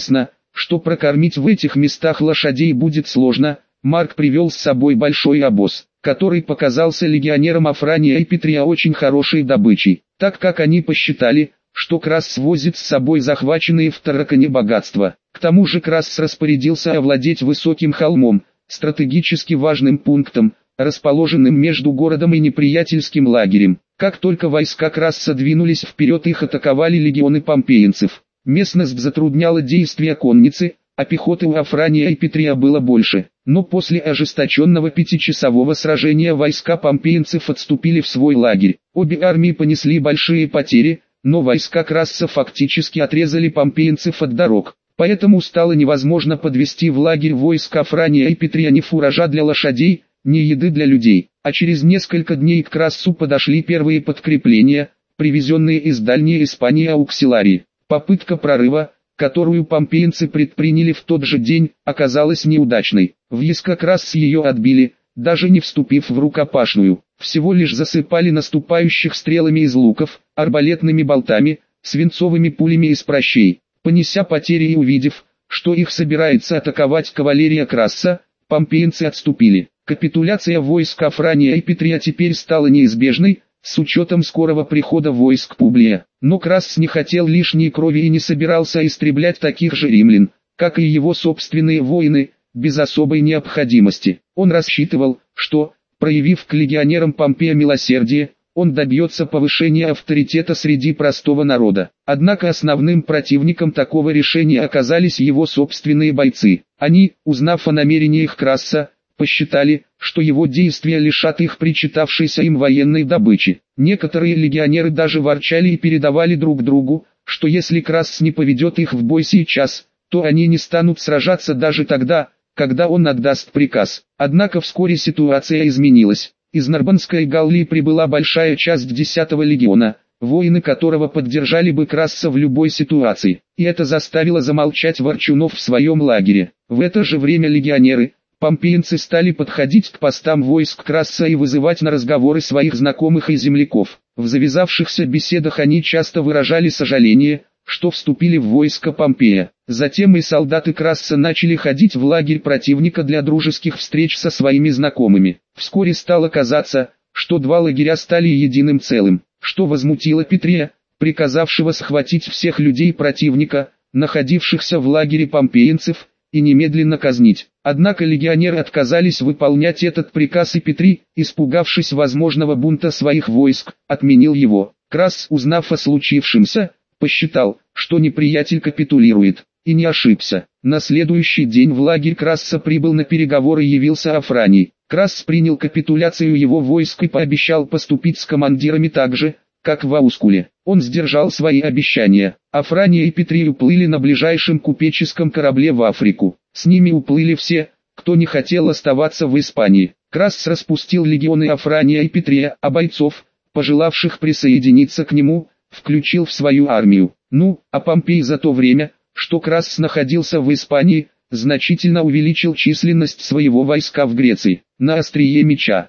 что прокормить в этих местах лошадей будет сложно, Марк привел с собой большой обоз, который показался легионерам Афрания и Петрия очень хорошей добычей, так как они посчитали, что Красс возит с собой захваченные в Таракане богатства. К тому же Красс распорядился овладеть высоким холмом, стратегически важным пунктом, расположенным между городом и неприятельским лагерем. Как только войска Красса двинулись вперед, их атаковали легионы помпеенцев. Местность затрудняла действия конницы, а пехоты у Афрания и Петрия было больше. Но после ожесточенного пятичасового сражения войска помпеенцев отступили в свой лагерь. Обе армии понесли большие потери, но войска Красса фактически отрезали помпеенцев от дорог. Поэтому стало невозможно подвести в лагерь войск Афрания и Петрия ни фуража для лошадей, ни еды для людей. А через несколько дней к Крассу подошли первые подкрепления, привезенные из Дальней Испании ауксиларии. Попытка прорыва, которую помпеенцы предприняли в тот же день, оказалась неудачной. Войска Красс ее отбили, даже не вступив в рукопашную. Всего лишь засыпали наступающих стрелами из луков, арбалетными болтами, свинцовыми пулями из прощей. Понеся потери и увидев, что их собирается атаковать кавалерия Красса, помпеенцы отступили. Капитуляция войск Афрания и Петрия теперь стала неизбежной, с учетом скорого прихода войск Публия. Но Красс не хотел лишней крови и не собирался истреблять таких же римлян, как и его собственные воины, без особой необходимости. Он рассчитывал, что, проявив к легионерам Помпея милосердие, он добьется повышения авторитета среди простого народа. Однако основным противником такого решения оказались его собственные бойцы. Они, узнав о намерениях Красса, посчитали, что его действия лишат их причитавшейся им военной добычи. Некоторые легионеры даже ворчали и передавали друг другу, что если Красс не поведет их в бой сейчас, то они не станут сражаться даже тогда, когда он отдаст приказ. Однако вскоре ситуация изменилась. Из Нарбонской Галлии прибыла большая часть 10-го легиона, воины которого поддержали бы Красса в любой ситуации. И это заставило замолчать ворчунов в своем лагере. В это же время легионеры, помпеенцы стали подходить к постам войск Красса и вызывать на разговоры своих знакомых и земляков. В завязавшихся беседах они часто выражали сожаление, что вступили в войско Помпея. Затем и солдаты Красса начали ходить в лагерь противника для дружеских встреч со своими знакомыми. Вскоре стало казаться, что два лагеря стали единым целым, что возмутило Петрия, приказавшего схватить всех людей противника, находившихся в лагере помпеенцев, и немедленно казнить. Однако легионеры отказались выполнять этот приказ, и Петрий, испугавшись возможного бунта своих войск, отменил его. Красс, узнав о случившемся, посчитал, что неприятель капитулирует, и не ошибся. На следующий день в лагерь Красса прибыл на переговоры и явился Афраний. Красс принял капитуляцию его войск и пообещал поступить с командирами так же, как в Аускуле. Он сдержал свои обещания. Афрания и Петрий уплыли на ближайшем купеческом корабле в Африку. С ними уплыли все, кто не хотел оставаться в Испании. Красс распустил легионы Афрания и Петрия, а бойцов, пожелавших присоединиться к нему, включил в свою армию. А Помпей за то время, что Красс находился в Испании, значительно увеличил численность своего войска в Греции. На острие меча,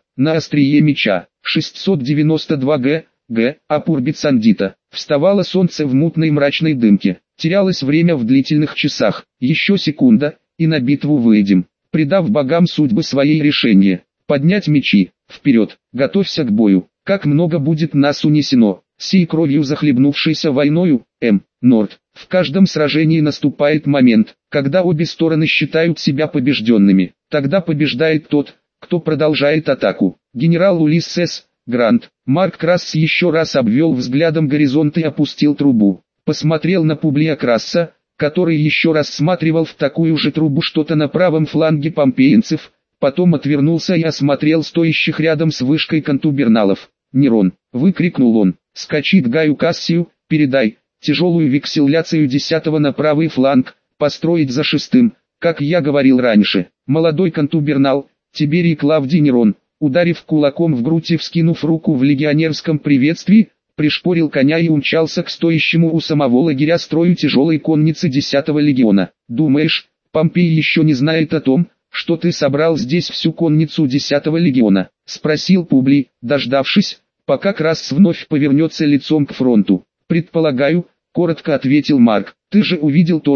692 г. Апурбицандита. Вставало солнце в мутной мрачной дымке. Терялось время в длительных часах. Еще секунда, и на битву выйдем. Предав богам судьбы своей решения. Поднять мечи. Вперед. Готовься к бою. Как много будет нас унесено. Сей кровью захлебнувшейся войною, Норд. В каждом сражении наступает момент, когда обе стороны считают себя побежденными. Тогда побеждает тот, кто продолжает атаку. Генерал Улиссес Грант. Марк Красс еще раз обвел взглядом горизонт и опустил трубу. Посмотрел на Публия Красса, который еще раз рассматривал в такую же трубу что-то на правом фланге помпеенцев, потом отвернулся и осмотрел стоящих рядом с вышкой контуберналов. «Нерон!» — выкрикнул он. «Скачи к Гаю Кассию, передай, тяжелую векселляцию 10-го на правый фланг, построить за 6-м, как я говорил раньше. Молодой контубернал, Тиберий Клавдий Нерон, ударив кулаком в грудь и вскинув руку в легионерском приветствии, пришпорил коня и умчался к стоящему у самого лагеря строю тяжелой конницы 10-го легиона. «Думаешь, Помпей еще не знает о том, что ты собрал здесь всю конницу 10-го легиона?» — спросил Публий, дождавшись, пока Красс вновь повернется лицом к фронту. «Предполагаю», — коротко ответил Марк. «Ты же увидел то же,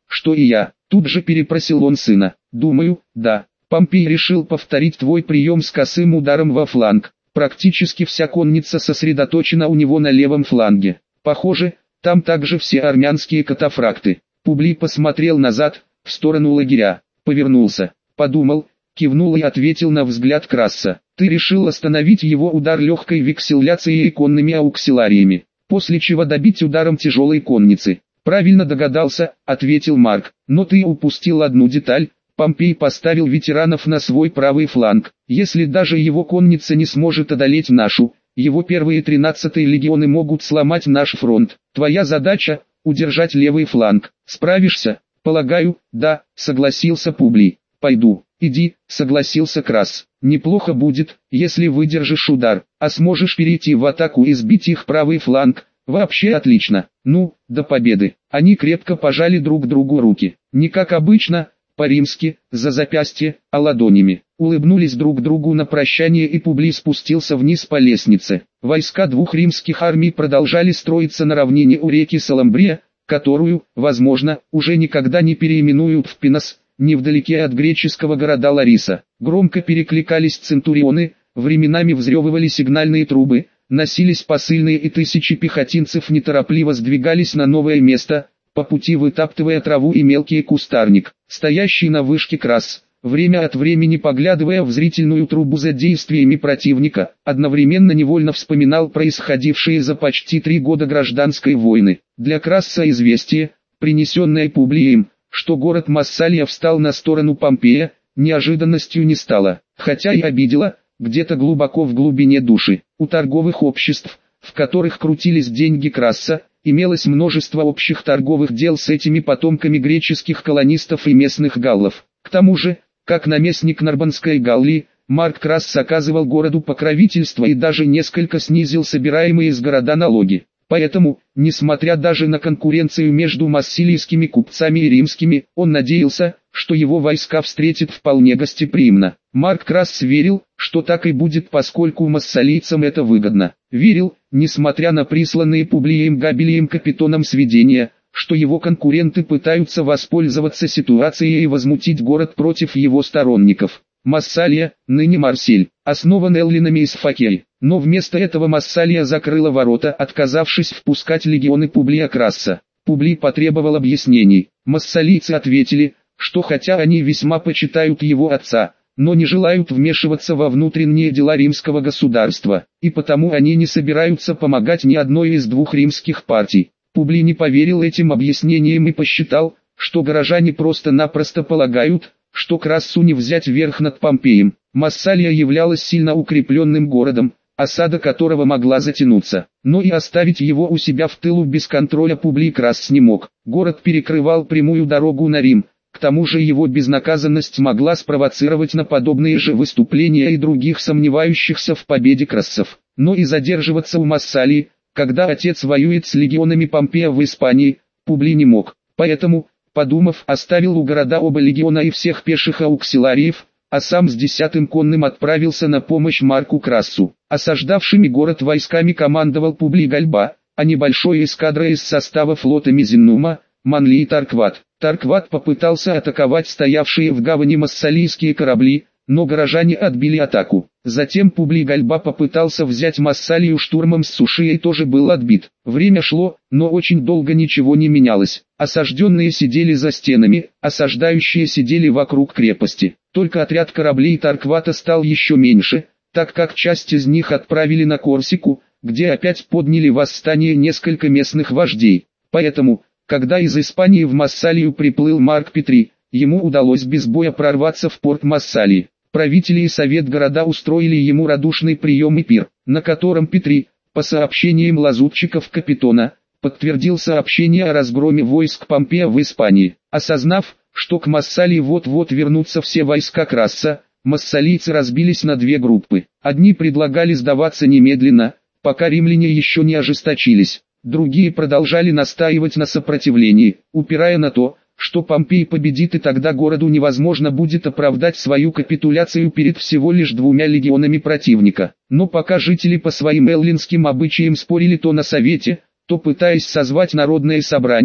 что и я. Тут же перепросил он сына. Думаю, да. Помпей решил повторить твой прием с косым ударом во фланг. Практически вся конница сосредоточена у него на левом фланге. Похоже, там также все армянские катафракты. Публий посмотрел назад, в сторону лагеря, повернулся, подумал, кивнул и ответил на взгляд Красса. Ты решил остановить его удар легкой векселляцией и конными ауксилариями, после чего добить ударом тяжелой конницы. Правильно догадался, ответил Марк, но ты упустил одну деталь. Помпей поставил ветеранов на свой правый фланг. Если даже его конница не сможет одолеть нашу, его первые 13-е легионы могут сломать наш фронт. Твоя задача – удержать левый фланг. Справишься? Полагаю, да, согласился Публий. Пойду. Иди, согласился Красс. Неплохо будет, если выдержишь удар, а сможешь перейти в атаку и сбить их правый фланг. Вообще отлично. Ну, до победы. Они крепко пожали друг другу руки. Не как обычно, по-римски, за запястье, а ладонями. Улыбнулись друг другу на прощание, и Публий спустился вниз по лестнице. Войска двух римских армий продолжали строиться на равнине у реки Саламбрия, которую, возможно, уже никогда не переименуют в Пинос, невдалеке от греческого города Лариса. Громко перекликались центурионы, временами взрёвывали сигнальные трубы, носились посыльные, и тысячи пехотинцев неторопливо сдвигались на новое место, по пути вытаптывая траву и мелкий кустарник. Стоящий на вышке Красс, время от времени поглядывая в зрительную трубу за действиями противника, одновременно невольно вспоминал происходившие за почти 3 года гражданской войны. Для Красса известие, принесенное Публием, что город Массалия встал на сторону Помпея, неожиданностью не стало, хотя и обидело, где-то глубоко в глубине души. У торговых обществ, в которых крутились деньги Красса, имелось множество общих торговых дел с этими потомками греческих колонистов и местных галлов. К тому же, как наместник Нарбонской Галлии, Марк Красс оказывал городу покровительство и даже несколько снизил собираемые с города налоги. Поэтому, несмотря даже на конкуренцию между массилийскими купцами и римскими, он надеялся, что его войска встретят вполне гостеприимно. Марк Красс верил, что так и будет, поскольку массалийцам это выгодно. Верил, несмотря на присланные Публием Габелием Капитоном сведения, что его конкуренты пытаются воспользоваться ситуацией и возмутить город против его сторонников. Массалия, ныне Марсель, основан эллинами из Фокеи, но вместо этого Массалия закрыла ворота, отказавшись впускать легионы Публия Красса. Публий потребовал объяснений. Массалийцы ответили, что хотя они весьма почитают его отца, но не желают вмешиваться во внутренние дела римского государства, и потому они не собираются помогать ни одной из двух римских партий. Публий не поверил этим объяснениям и посчитал, что горожане просто-напросто полагают, что Крассу не взять верх над Помпеем. Массалия являлась сильно укрепленным городом, осада которого могла затянуться, но и оставить его у себя в тылу без контроля Публий Красс не мог. Город перекрывал прямую дорогу на Рим, к тому же его безнаказанность могла спровоцировать на подобные же выступления и других сомневающихся в победе Крассов. Но и задерживаться у Массалии, когда отец воюет с легионами Помпея в Испании, Публий не мог. Поэтому, подумав, оставил у города оба легиона и всех пеших ауксилариев, а сам с 10-м конным отправился на помощь Марку Крассу. Осаждавшими город войсками командовал Публий Гальба, а небольшой эскадрой из состава флота Мизеннума, Манли и Таркват. Таркват попытался атаковать стоявшие в гавани массалийские корабли, но горожане отбили атаку. Затем Публий Гальба попытался взять Массалию штурмом с суши и тоже был отбит. Время шло, но очень долго ничего не менялось. Осажденные сидели за стенами, осаждающие сидели вокруг крепости. Только отряд кораблей Тарквата стал еще меньше, так как часть из них отправили на Корсику, где опять подняли восстание несколько местных вождей. Поэтому, когда из Испании в Массалию приплыл Марк Петрий, ему удалось без боя прорваться в порт Массалии. Правители и совет города устроили ему радушный прием и пир, на котором Петрий, по сообщениям лазутчиков Капитона, подтвердил сообщение о разгроме войск Помпея в Испании. Осознав, что к Массалии вот-вот вернутся все войска Красса, массалийцы разбились на две группы. Одни предлагали сдаваться немедленно, пока римляне еще не ожесточились. Другие продолжали настаивать на сопротивлении, упирая на то, что Помпей победит, и тогда городу невозможно будет оправдать свою капитуляцию перед всего лишь 2 легионами противника. Но пока жители по своим эллинским обычаям спорили то на совете, то пытаясь созвать народное собрание,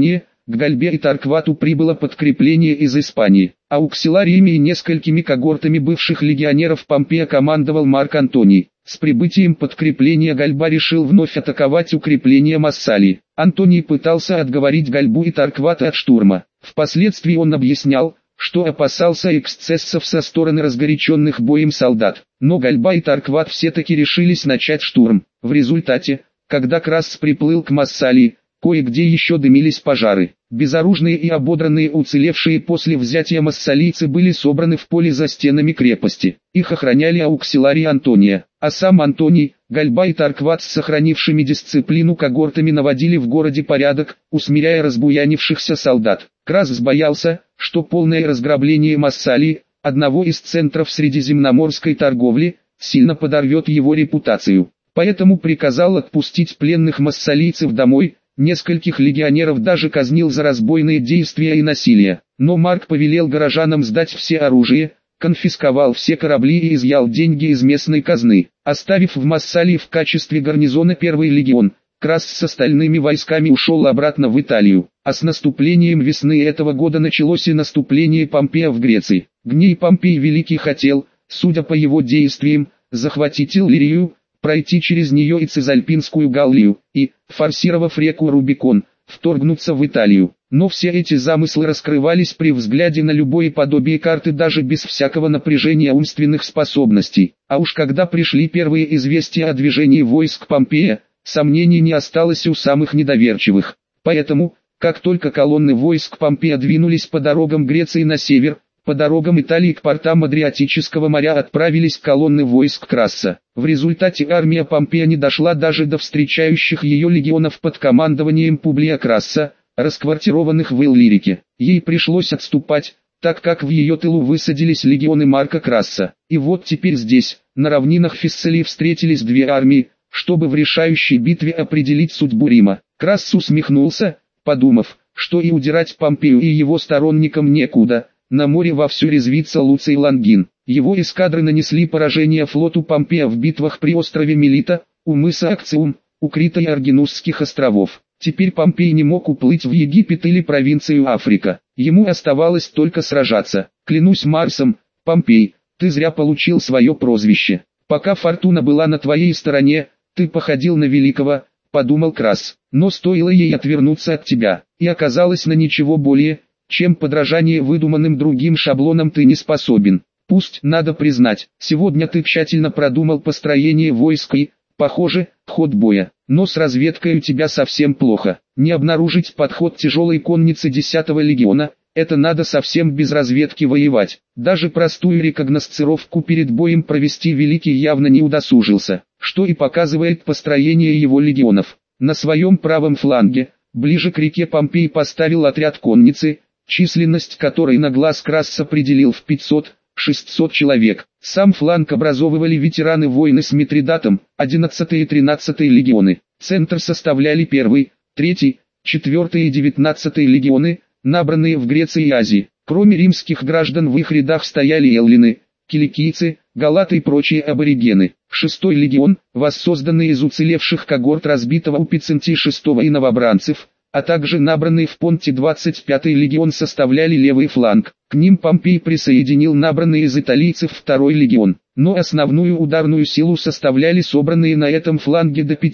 к Гальбе и Тарквату прибыло подкрепление из Испании. Ауксилариями и несколькими когортами бывших легионеров Помпея командовал Марк Антоний. С прибытием подкрепления Гальба решил вновь атаковать укрепления Массалии. Антоний пытался отговорить Гальбу и Тарквата от штурма. Впоследствии он объяснял, что опасался эксцессов со стороны разгоряченных боем солдат. Но Гальба и Таркват все-таки решились начать штурм. В результате, когда Красс приплыл к Массалии, кое-где еще дымились пожары. Безоружные и ободранные уцелевшие после взятия массалийцы были собраны в поле за стенами крепости. Их охраняли ауксиларии Антония, а сам Антоний, Гальба и Таркват с сохранившими дисциплину когортами наводили в городе порядок, усмиряя разбуянившихся солдат. Красс боялся, что полное разграбление Массалии, одного из центров средиземноморской торговли, сильно подорвет его репутацию. Поэтому приказал отпустить пленных массалийцев домой. Нескольких легионеров даже казнил за разбойные действия и насилие. Но Марк повелел горожанам сдать все оружие, конфисковал все корабли и изъял деньги из местной казны, оставив в Массалии в качестве гарнизона первый легион. Красс с остальными войсками ушел обратно в Италию, а с наступлением весны этого года началось и наступление Помпея в Греции. Гний Помпей Великий хотел, судя по его действиям, захватить Иллирию, пройти через нее и Цезальпинскую Галлию, и, форсировав реку Рубикон, вторгнуться в Италию. Но все эти замыслы раскрывались при взгляде на любое подобие карты даже без всякого напряжения умственных способностей. А уж когда пришли первые известия о движении войск Помпея, сомнений не осталось у самых недоверчивых. Поэтому, как только колонны войск Помпея двинулись по дорогам Греции на север, по дорогам Италии к портам Адриатического моря отправились колонны войск Красса. В результате армия Помпея не дошла даже до встречающих ее легионов под командованием Публия Красса, расквартированных в Иллирике. Ей пришлось отступать, так как в ее тылу высадились легионы Марка Красса. И вот теперь здесь, на равнинах Фессалии, встретились две армии, чтобы в решающей битве определить судьбу Рима. Красс усмехнулся, подумав, что и удирать Помпею и его сторонникам некуда. На море вовсю резвится Луций Лонгин. Его эскадры нанесли поражение флоту Помпея в битвах при острове Мелита, у мыса Акциум, у Крита и Аргинусских островов. Теперь Помпей не мог уплыть в Египет или провинцию Африка. Ему оставалось только сражаться. Клянусь Марсом, Помпей, ты зря получил свое прозвище. Пока фортуна была на твоей стороне, ты походил на великого, подумал Красс. Но стоило ей отвернуться от тебя, и оказалось на ничего более, чем подражание выдуманным другим шаблонам ты не способен. Пусть, надо признать, сегодня ты тщательно продумал построение войск и, похоже, ход боя. Но с разведкой у тебя совсем плохо. Не обнаружить подход тяжелой конницы 10-го легиона, это надо совсем без разведки воевать. Даже простую рекогносцировку перед боем провести Великий явно не удосужился, что и показывает построение его легионов. На своем правом фланге, ближе к реке, Помпей поставил отряд конницы, численность которой на глаз Красс определил в 500-600 человек. Сам фланг образовывали ветераны войны с Митридатом, 11 и 13 легионы. Центр составляли 1, 3, 4 и 19 легионы, набранные в Греции и Азии. Кроме римских граждан в их рядах стояли эллины, киликийцы, галаты и прочие аборигены. 6-й легион, воссозданный из уцелевших когорт разбитого у Пицентии 6-го и новобранцев, а также набранный в Понте 25-й легион составляли левый фланг. К ним Помпей присоединил набранный из италийцев 2-й легион, но основную ударную силу составляли собранные на этом фланге до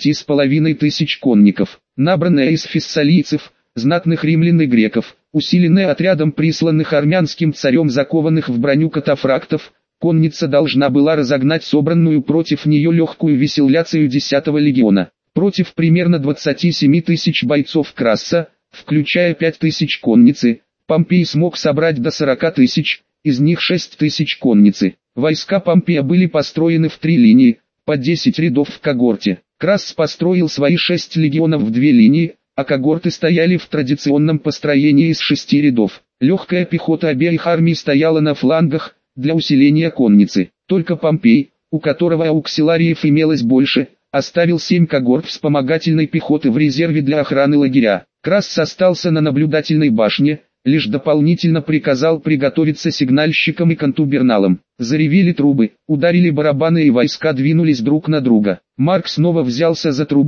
5500 конников, набранная из фессалийцев, знатных римлян и греков, усиленная отрядом присланных армянским царем закованных в броню катафрактов. Конница должна была разогнать собранную против нее легкую веселляцию 10-го легиона. Против примерно 27 тысяч бойцов Красса, включая 5000 конницы, Помпей смог собрать до 40 тысяч, из них 6 тысяч конницы. Войска Помпея были построены в 3 линии, по 10 рядов в когорте. Красс построил свои 6 легионов в 2 линии, а когорты стояли в традиционном построении из 6 рядов. Легкая пехота обеих армий стояла на флангах, для усиления конницы. Только Помпей, у которого ауксилариев имелось больше, оставил 7 когорт вспомогательной пехоты в резерве для охраны лагеря. Красс остался на наблюдательной башне, лишь дополнительно приказал приготовиться сигнальщикам и контуберналам. Заревели трубы, ударили барабаны и войска двинулись друг на друга. Марк снова взялся за трубу,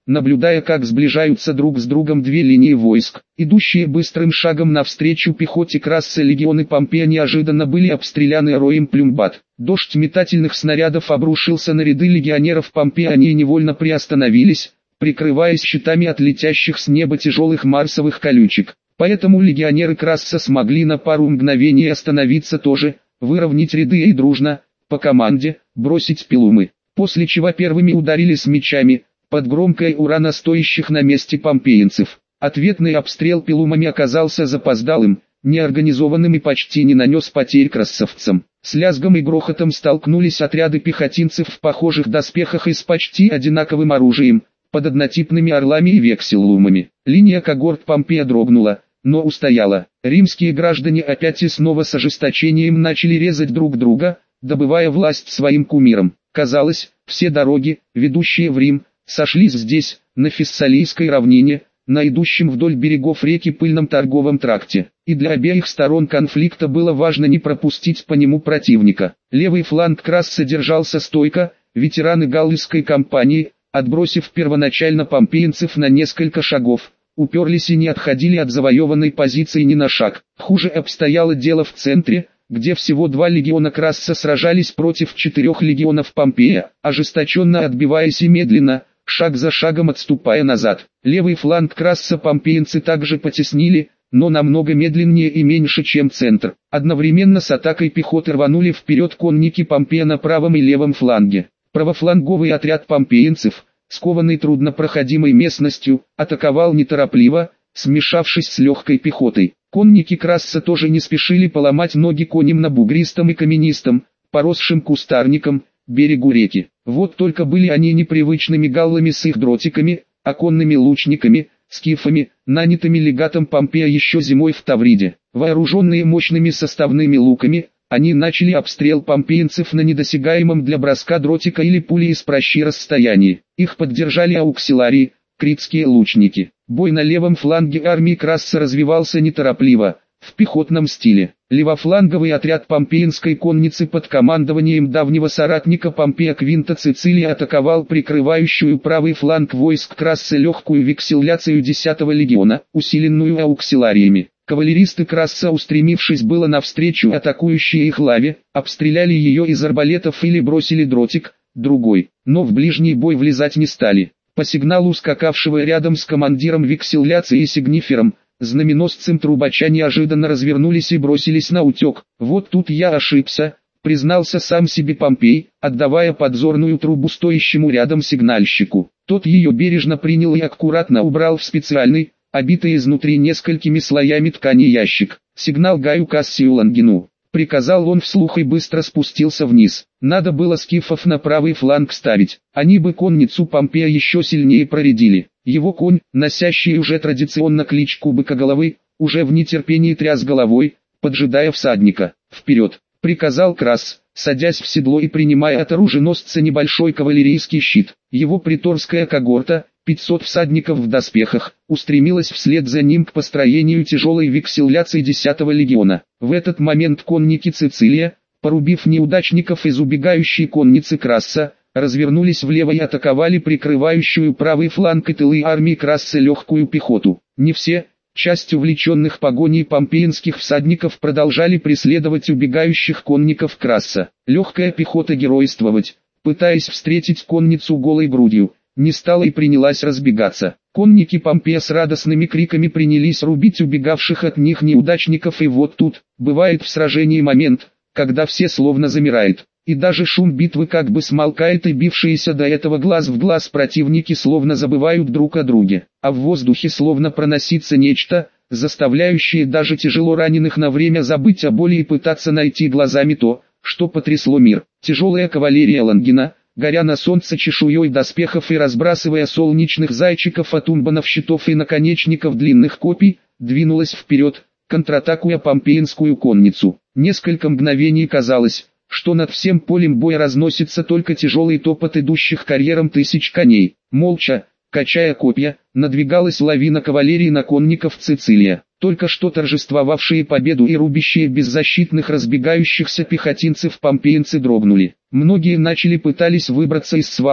наблюдая, как сближаются друг с другом две линии войск. Идущие быстрым шагом навстречу пехоте Красса легионы Помпея неожиданно были обстреляны роем плюмбат. Дождь метательных снарядов обрушился на ряды легионеров Помпея, они невольно приостановились, прикрываясь щитами от летящих с неба тяжелых марсовых колючек. Поэтому легионеры Красса смогли на пару мгновений остановиться тоже, выровнять ряды и дружно, по команде, бросить пилумы. После чего первыми ударили с мечами, под громкое «Ура» на стоящих на месте помпеенцев. Ответный обстрел пилумами оказался запоздалым, неорганизованным и почти не нанес потерь крассовцам. С лязгом и грохотом столкнулись отряды пехотинцев в похожих доспехах и с почти одинаковым оружием, под однотипными орлами и вексиллумами. Линия когорт Помпея дрогнула, но устояла. Римские граждане опять и снова с ожесточением начали резать друг друга, добывая власть своим кумирам. Казалось, все дороги, ведущие в Рим, сошлись здесь, на Фессалийской равнине, на идущем вдоль берегов реки пыльном торговом тракте. И для обеих сторон конфликта было важно не пропустить по нему противника. Левый фланг Красса держался стойко, ветераны галлийской кампании, отбросив первоначально помпеенцев на несколько шагов, уперлись и не отходили от завоеванной позиции ни на шаг. Хуже обстояло дело в центре, где всего 2 легиона Красса сражались против 4 легионов Помпея, ожесточенно отбиваясь и медленно, шаг за шагом отступая назад. Левый фланг Красса помпеенцы также потеснили, но намного медленнее и меньше, чем центр. Одновременно с атакой пехоты рванули вперед конники Помпея на правом и левом фланге. Правофланговый отряд помпеенцев, скованный труднопроходимой местностью, атаковал неторопливо, смешавшись с легкой пехотой. Конники Красса тоже не спешили поломать ноги коням на бугристом и каменистом, поросшим кустарником, берегу реки. Вот только были они непривычными галлами с их дротиками, оконными лучниками, скифами, нанятыми легатом Помпея еще зимой в Тавриде. Вооруженные мощными составными луками, они начали обстрел помпеенцев на недосягаемом для броска дротика или пули из пращи расстоянии. Их поддержали ауксиларии, критские лучники. Бой на левом фланге армии Красса развивался неторопливо, в пехотном стиле. Левофланговый отряд помпеинской конницы под командованием давнего соратника Помпея Квинта Цицилия атаковал прикрывающую правый фланг войск Красса легкую вексилляцию 10-го легиона, усиленную ауксилариями. Кавалеристы Красса, устремившись было навстречу атакующей их лаве, обстреляли ее из арбалетов или бросили дротик, другой, но в ближний бой влезать не стали. По сигналу скакавшего рядом с командиром вексилляции и сигнифером, знаменосцем трубача неожиданно развернулись и бросились на утек. Вот тут я ошибся, признался сам себе Помпей, отдавая подзорную трубу стоящему рядом сигнальщику. Тот ее бережно принял и аккуратно убрал в специальный, обитый изнутри несколькими слоями ткани ящик. Сигнал Гаю Кассию Лонгину. Приказал он вслух и быстро спустился вниз. Надо было скифов на правый фланг ставить, они бы конницу Помпея еще сильнее проредили. Его конь, носящий уже традиционно кличку Быкоголовый, уже в нетерпении тряс головой, поджидая всадника. «Вперед!» — приказал Красс, садясь в седло и принимая от оруженосца небольшой кавалерийский щит. Его приторская когорта, 500 всадников в доспехах, устремилась вслед за ним к построению тяжелой вексилляции 10-го легиона. В этот момент конники Цицилия, порубив неудачников из убегающей конницы Красса, развернулись влево и атаковали прикрывающую правый фланг и тылы армии Красса легкую пехоту. Не все, часть увлеченных погоней помпеинских всадников продолжали преследовать убегающих конников Красса. Легкая пехота геройствовать, пытаясь встретить конницу голой грудью, не стала и принялась разбегаться. Конники Помпея с радостными криками принялись рубить убегавших от них неудачников, и вот тут, бывает в сражении момент, когда все словно замирают, и даже шум битвы как бы смолкает, и бившиеся до этого глаз в глаз противники словно забывают друг о друге, а в воздухе словно проносится нечто, заставляющее даже тяжело раненых на время забыть о боли и пытаться найти глазами то, что потрясло мир. Тяжелая кавалерия Лонгина, горя на солнце чешуей доспехов и разбрасывая солнечных зайчиков от умбанов щитов и наконечников длинных копий, двинулась вперед, контратакуя помпеинскую конницу. Несколько мгновений казалось, что над всем полем боя разносится только тяжелый топот идущих карьером тысяч коней. Молча, качая копья, надвигалась лавина кавалерии на конников Цицилия. Только что торжествовавшие победу и рубящие беззащитных разбегающихся пехотинцев помпеинцы дрогнули. Многие пытались выбраться из свалки,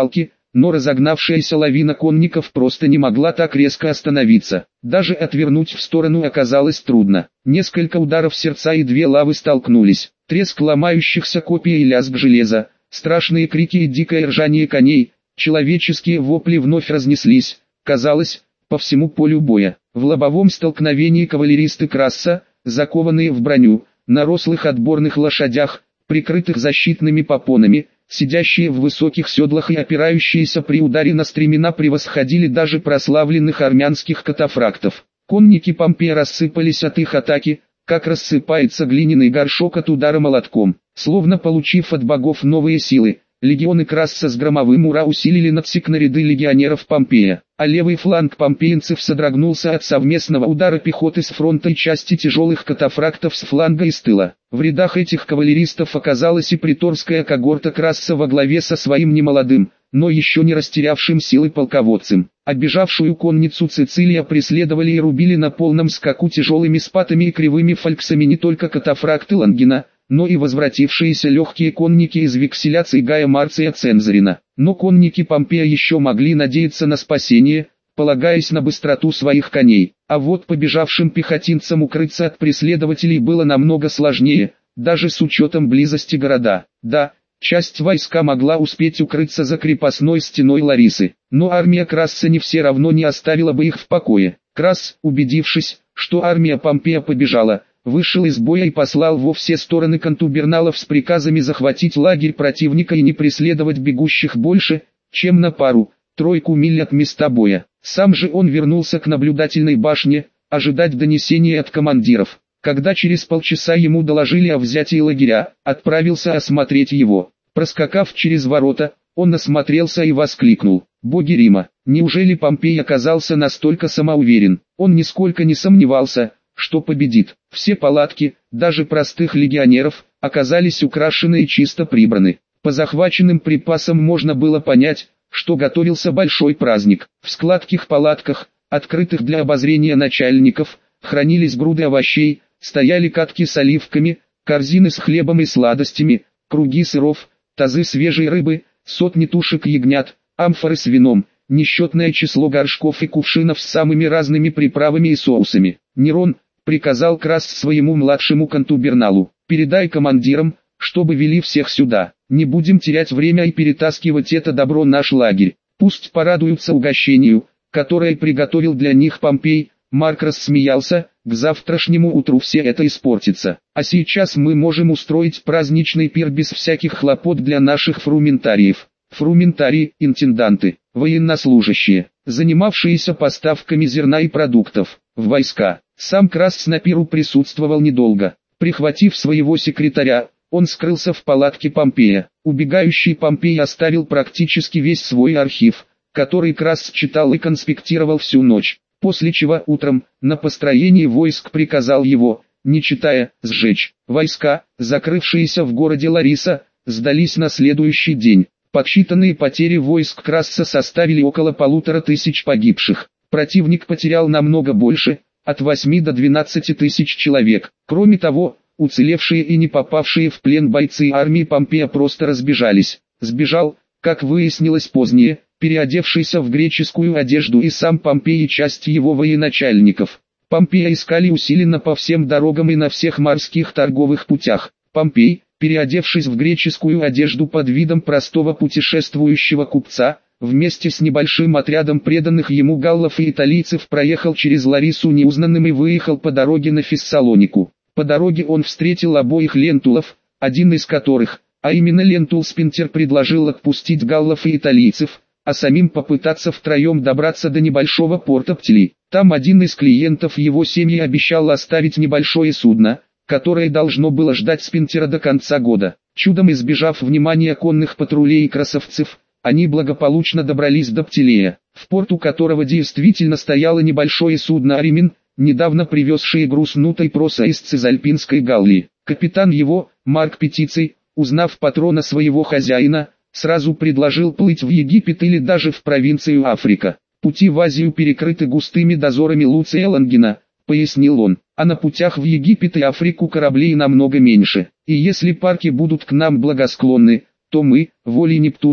но разогнавшаяся лавина конников просто не могла так резко остановиться. Даже отвернуть в сторону оказалось трудно. Несколько ударов сердца и две лавы столкнулись. Треск ломающихся копий и лязг железа, страшные крики и дикое ржание коней, человеческие вопли вновь разнеслись, казалось, по всему полю боя. В лобовом столкновении кавалеристы Красса, закованные в броню, на рослых отборных лошадях, прикрытых защитными попонами, сидящие в высоких седлах и опирающиеся при ударе на стремена превосходили даже прославленных армянских катафрактов. Конники Помпея рассыпались от их атаки, как рассыпается глиняный горшок от удара молотком. Словно получив от богов новые силы, легионы Красса с громовым ура усилили надсек на ряды легионеров Помпея, а левый фланг помпеенцев содрогнулся от совместного удара пехоты с фронта и части тяжелых катафрактов с фланга и с тыла. В рядах этих кавалеристов оказалась и приторская когорта Красса во главе со своим немолодым, но еще не растерявшим силы полководцем. Оббежавшую конницу Цицилия преследовали и рубили на полном скаку тяжелыми спатами и кривыми фальксами не только катафракты Лангина, но и возвратившиеся легкие конники из векселяций Гая Марция Цензорина. Но конники Помпея еще могли надеяться на спасение, полагаясь на быстроту своих коней. А вот побежавшим пехотинцам укрыться от преследователей было намного сложнее, даже с учетом близости города. Да, часть войска могла успеть укрыться за крепостной стеной Ларисы, но армия Красса не все равно не оставила бы их в покое. Красс, убедившись, что армия Помпея побежала, вышел из боя и послал во все стороны контуберналов с приказами захватить лагерь противника и не преследовать бегущих больше, чем на пару-тройку миль от места боя. Сам же он вернулся к наблюдательной башне, ожидать донесения от командиров. Когда через полчаса ему доложили о взятии лагеря, отправился осмотреть его. Проскакав через ворота, он осмотрелся и воскликнул: «Боги Рима, неужели Помпей оказался настолько самоуверен?» Он нисколько не сомневался, что победит. Все палатки, даже простых легионеров, оказались украшены и чисто прибраны. По захваченным припасам можно было понять, что готовился большой праздник. В складских палатках, открытых для обозрения начальников, хранились груды овощей, стояли катки с оливками, корзины с хлебом и сладостями, круги сыров, тазы свежей рыбы, сотни тушек ягнят, амфоры с вином, несчетное число горшков и кувшинов с самыми разными приправами и соусами. Нерон приказал Красс своему младшему контуберналу: «Передай командирам, чтобы вели всех сюда. Не будем терять время и перетаскивать это добро в наш лагерь. Пусть порадуются угощению, которое приготовил для них Помпей». Марк рассмеялся: «К завтрашнему утру все это испортится. А сейчас мы можем устроить праздничный пир без всяких хлопот для наших фрументариев». Фрументарии – интенданты, военнослужащие, занимавшиеся поставками зерна и продуктов в войска. Сам Красс на пиру присутствовал недолго. Прихватив своего секретаря, он скрылся в палатке Помпея. Убегающий Помпей оставил практически весь свой архив, который Красс читал и конспектировал всю ночь. После чего утром, на построении войск приказал его, не читая, сжечь. Войска, закрывшиеся в городе Лариса, сдались на следующий день. Подсчитанные потери войск Красса составили около 1500 погибших. Противник потерял намного больше, от 8 до 12 тысяч человек. Кроме того, уцелевшие и не попавшие в плен бойцы армии Помпея просто разбежались. Сбежал, как выяснилось позднее, переодевшийся в греческую одежду и сам Помпей и часть его военачальников. Помпея искали усиленно по всем дорогам и на всех морских торговых путях. Помпей, переодевшись в греческую одежду под видом простого путешествующего купца, вместе с небольшим отрядом преданных ему галлов и италийцев проехал через Ларису неузнанным и выехал по дороге на Фессалонику. По дороге он встретил обоих лентулов, один из которых, а именно Лентул Спинтер, предложил отпустить галлов и италийцев, а самим попытаться втроем добраться до небольшого порта Птили. Там один из клиентов его семьи обещал оставить небольшое судно, которое должно было ждать Спинтера до конца года. Чудом избежав внимания конных патрулей и красавцев, они благополучно добрались до Птилея, в порту которого действительно стояло небольшое судно «Аримин», недавно привезшее груз нута и проса из Цизальпинской Галлии. Капитан его, Марк Петиций, узнав патрона своего хозяина, сразу предложил плыть в Египет или даже в провинцию Африка. «Пути в Азию перекрыты густыми дозорами Луция Лангина», пояснил он, «а на путях в Египет и Африку кораблей намного меньше. И если парки будут к нам благосклонны, то мы, волей Нептуна,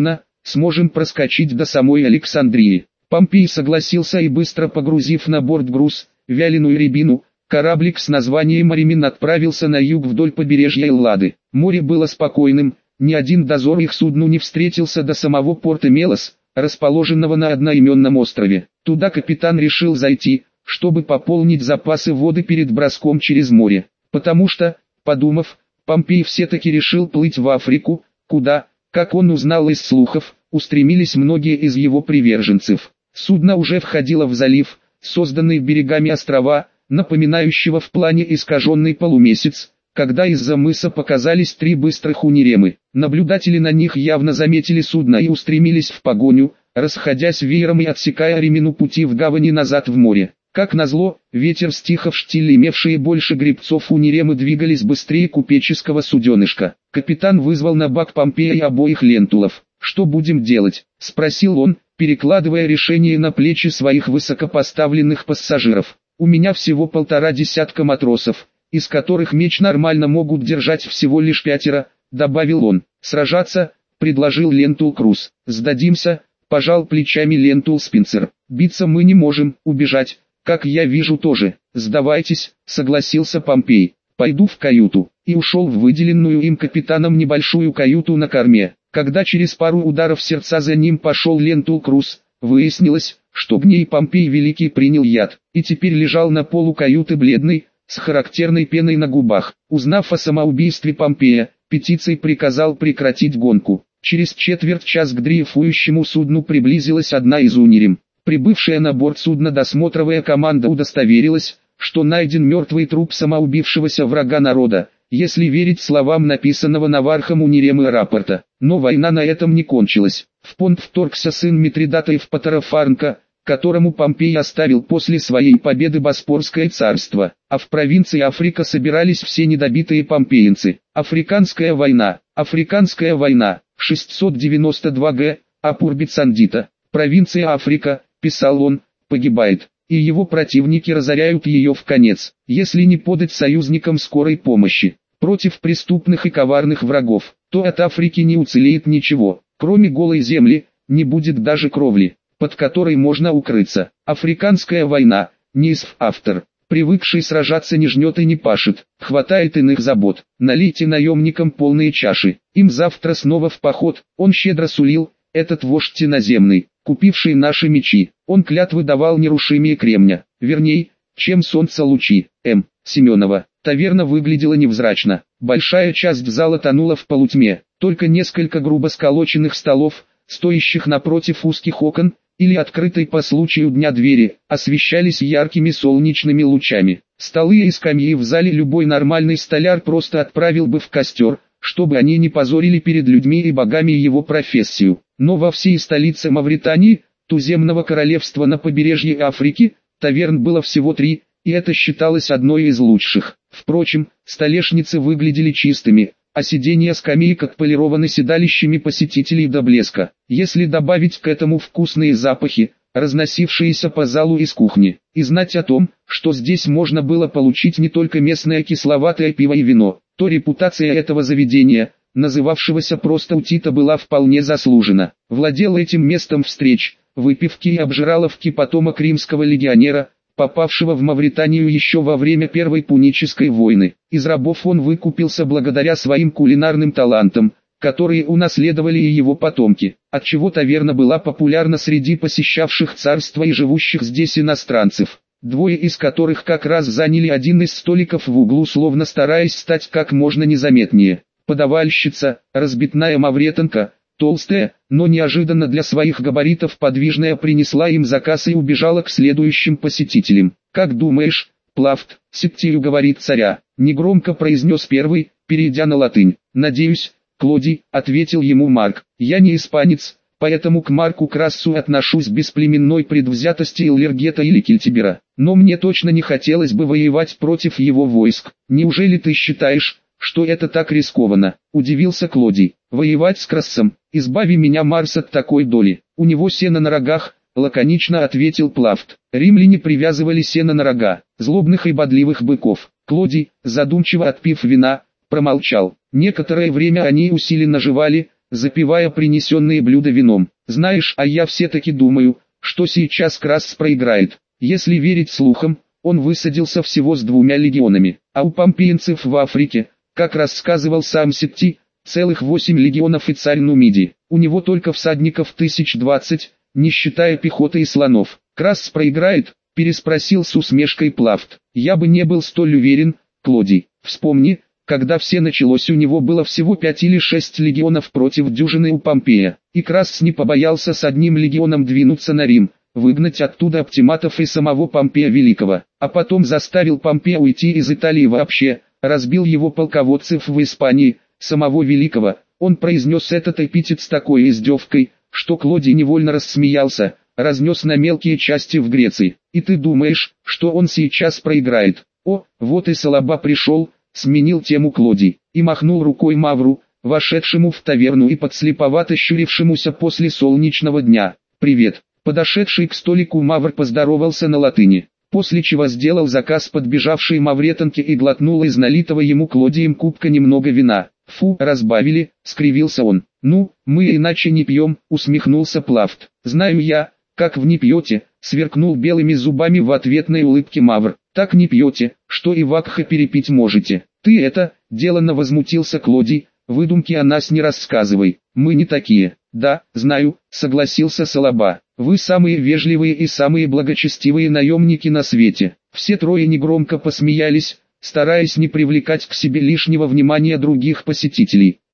сможем проскочить до самой Александрии. Помпей согласился и быстро погрузив на борт груз, вяленую рябину, кораблик с названием Аримин отправился на юг вдоль побережья Эллады. Море было спокойным, ни один дозор их судну не встретился до самого порта Мелос, расположенного на одноименном острове. Туда капитан решил зайти, чтобы пополнить запасы воды перед броском через море. Потому что, подумав, Помпей все-таки решил плыть в Африку, куда, как он узнал из слухов, устремились многие из его приверженцев. Судно уже входило в залив, созданный берегами острова, напоминающего в плане искаженный полумесяц, когда из-за мыса показались 3 быстрых униремы. Наблюдатели на них явно заметили судно и устремились в погоню, расходясь веером и отсекая Римину пути в гавани назад в море. Как назло, ветер стих, в штиле имевшие больше гребцов униремы двигались быстрее купеческого суденышка. Капитан вызвал на бак Помпея и обоих лентулов. «Что будем делать?» – спросил он, перекладывая решение на плечи своих высокопоставленных пассажиров. «У меня всего 1,5 десятка матросов, из которых меч нормально могут держать всего лишь 5, добавил он. «Сражаться?» – предложил Лентул Круз. «Сдадимся?» – пожал плечами Лентул Спинцер. «Биться мы не можем, убежать, как я вижу тоже». «Сдавайтесь», – согласился Помпей. «Пойду в каюту», и ушел в выделенную им капитаном небольшую каюту на корме. Когда через пару ударов сердца за ним пошел Лентул Круз, выяснилось, что Гней Помпей Великий принял яд, и теперь лежал на полу каюты бледный, с характерной пеной на губах. Узнав о самоубийстве Помпея, Петиций приказал прекратить гонку. Через четверть часа к дрейфующему судну приблизилась одна из унирем. Прибывшая на борт судна досмотровая команда удостоверилась, что найден мертвый труп самоубившегося врага народа, если верить словам написанного Навархом униремы рапорта. Но война на этом не кончилась. В Понт вторгся сын Митридата Евпатора, которому Помпей оставил после своей победы Боспорское царство, а в провинции Африка собирались все недобитые помпеинцы. Африканская война, 692 г. Апурбицандита, провинция Африка, писал он, погибает, и его противники разоряют ее в конец, если не подать союзникам скорой помощи. Против преступных и коварных врагов, то от Африки не уцелеет ничего, кроме голой земли, не будет даже кровли, под которой можно укрыться. Африканская война, Нисф автор, привыкший сражаться не жнет и не пашет, хватает иных забот. Налейте наемникам полные чаши, им завтра снова в поход. Он щедро сулил, этот вождь иноземный, купивший наши мечи. Он клятвы давал нерушимее кремня, верней, чем солнца лучи. М. Семенова. Таверна выглядела невзрачно. Большая часть зала тонула в полутьме, только несколько грубо сколоченных столов, стоящих напротив узких окон, или открытой по случаю дня двери, освещались яркими солнечными лучами. Столы и скамьи в зале любой нормальный столяр просто отправил бы в костер, чтобы они не позорили перед людьми и богами его профессию. Но во всей столице Мавритании, туземного королевства на побережье Африки, таверн было всего 3, и это считалось одной из лучших. Впрочем, столешницы выглядели чистыми, а сиденья скамеек отполированы седалищами посетителей до блеска. Если добавить к этому вкусные запахи, разносившиеся по залу из кухни, и знать о том, что здесь можно было получить не только местное кисловатое пиво и вино, то репутация этого заведения, называвшегося просто Утита, была вполне заслужена. Владел этим местом встреч, выпивки и обжираловки потомок римского легионера, попавшего в Мавританию еще во время Первой Пунической войны. Из рабов он выкупился благодаря своим кулинарным талантам, которые унаследовали и его потомки, отчего таверна была популярна среди посещавших царство и живущих здесь иностранцев, двое из которых как раз заняли один из столиков в углу, словно стараясь стать как можно незаметнее. Подавальщица, разбитная мавретанка, толстая, но неожиданно для своих габаритов подвижная, принесла им заказ и убежала к следующим посетителям. «Как думаешь, Плафт, септию говорит царя?» — негромко произнес первый, перейдя на латынь. «Надеюсь, Клодий», — ответил ему Марк. «Я не испанец, поэтому к Марку Крассу отношусь без племенной предвзятости Иллергета или Кельтибера. Но мне точно не хотелось бы воевать против его войск. Неужели ты считаешь, что это так рискованно?» — удивился Клодий. «Воевать с Крассом? Избави меня, Марс, от такой доли. У него сено на рогах», — лаконично ответил Плафт. Римляне привязывали сено на рога злобных и бодливых быков. Клодий, задумчиво отпив вина, промолчал. Некоторое время они усиленно жевали, запивая принесенные блюда вином. Знаешь, а я все-таки думаю, что сейчас Красс проиграет. Если верить слухам, он высадился всего с 2 легионами, а у помпеенцев в Африке, как рассказывал сам Сетти, целых 8 легионов и царь Нумидии. У него только всадников 1020, не считая пехоты и слонов. Красс проиграет? Переспросил с усмешкой Плафт. Я бы не был столь уверен, Клодий. Вспомни, когда все началось, у него было всего 5 или 6 легионов против дюжины у Помпея, и Красс не побоялся с 1 легионом двинуться на Рим, выгнать оттуда оптиматов и самого Помпея Великого, а потом заставил Помпея уйти из Италии вообще, разбил его полководцев в Испании, самого Великого. Он произнес этот эпитет с такой издевкой, что Клодий невольно рассмеялся, разнес на мелкие части в Греции. И ты думаешь, что он сейчас проиграет? О, вот и Салаба пришел, сменил тему Клодий, и махнул рукой Мавру, вошедшему в таверну и подслеповато щурившемуся после солнечного дня. «Привет». Подошедший к столику Мавр поздоровался на латыни, после чего сделал заказ подбежавшей мавретанке и глотнул из налитого ему Клодием кубка немного вина. «Фу, разбавили», — скривился он. «Ну, мы иначе не пьем», — усмехнулся Плафт. «Знаю я, как вы не пьете», — сверкнул белыми зубами в ответной улыбке Мавр. «Так не пьете, что и вакха перепить можете». «Ты это», — деланно возмутился Клодий, — «выдумки о нас не рассказывай, мы не такие». «Да, знаю», — согласился Салаба. «Вы самые вежливые и самые благочестивые наемники на свете». Все трое негромко посмеялись, стараясь не привлекать к себе лишнего внимания других посетителей.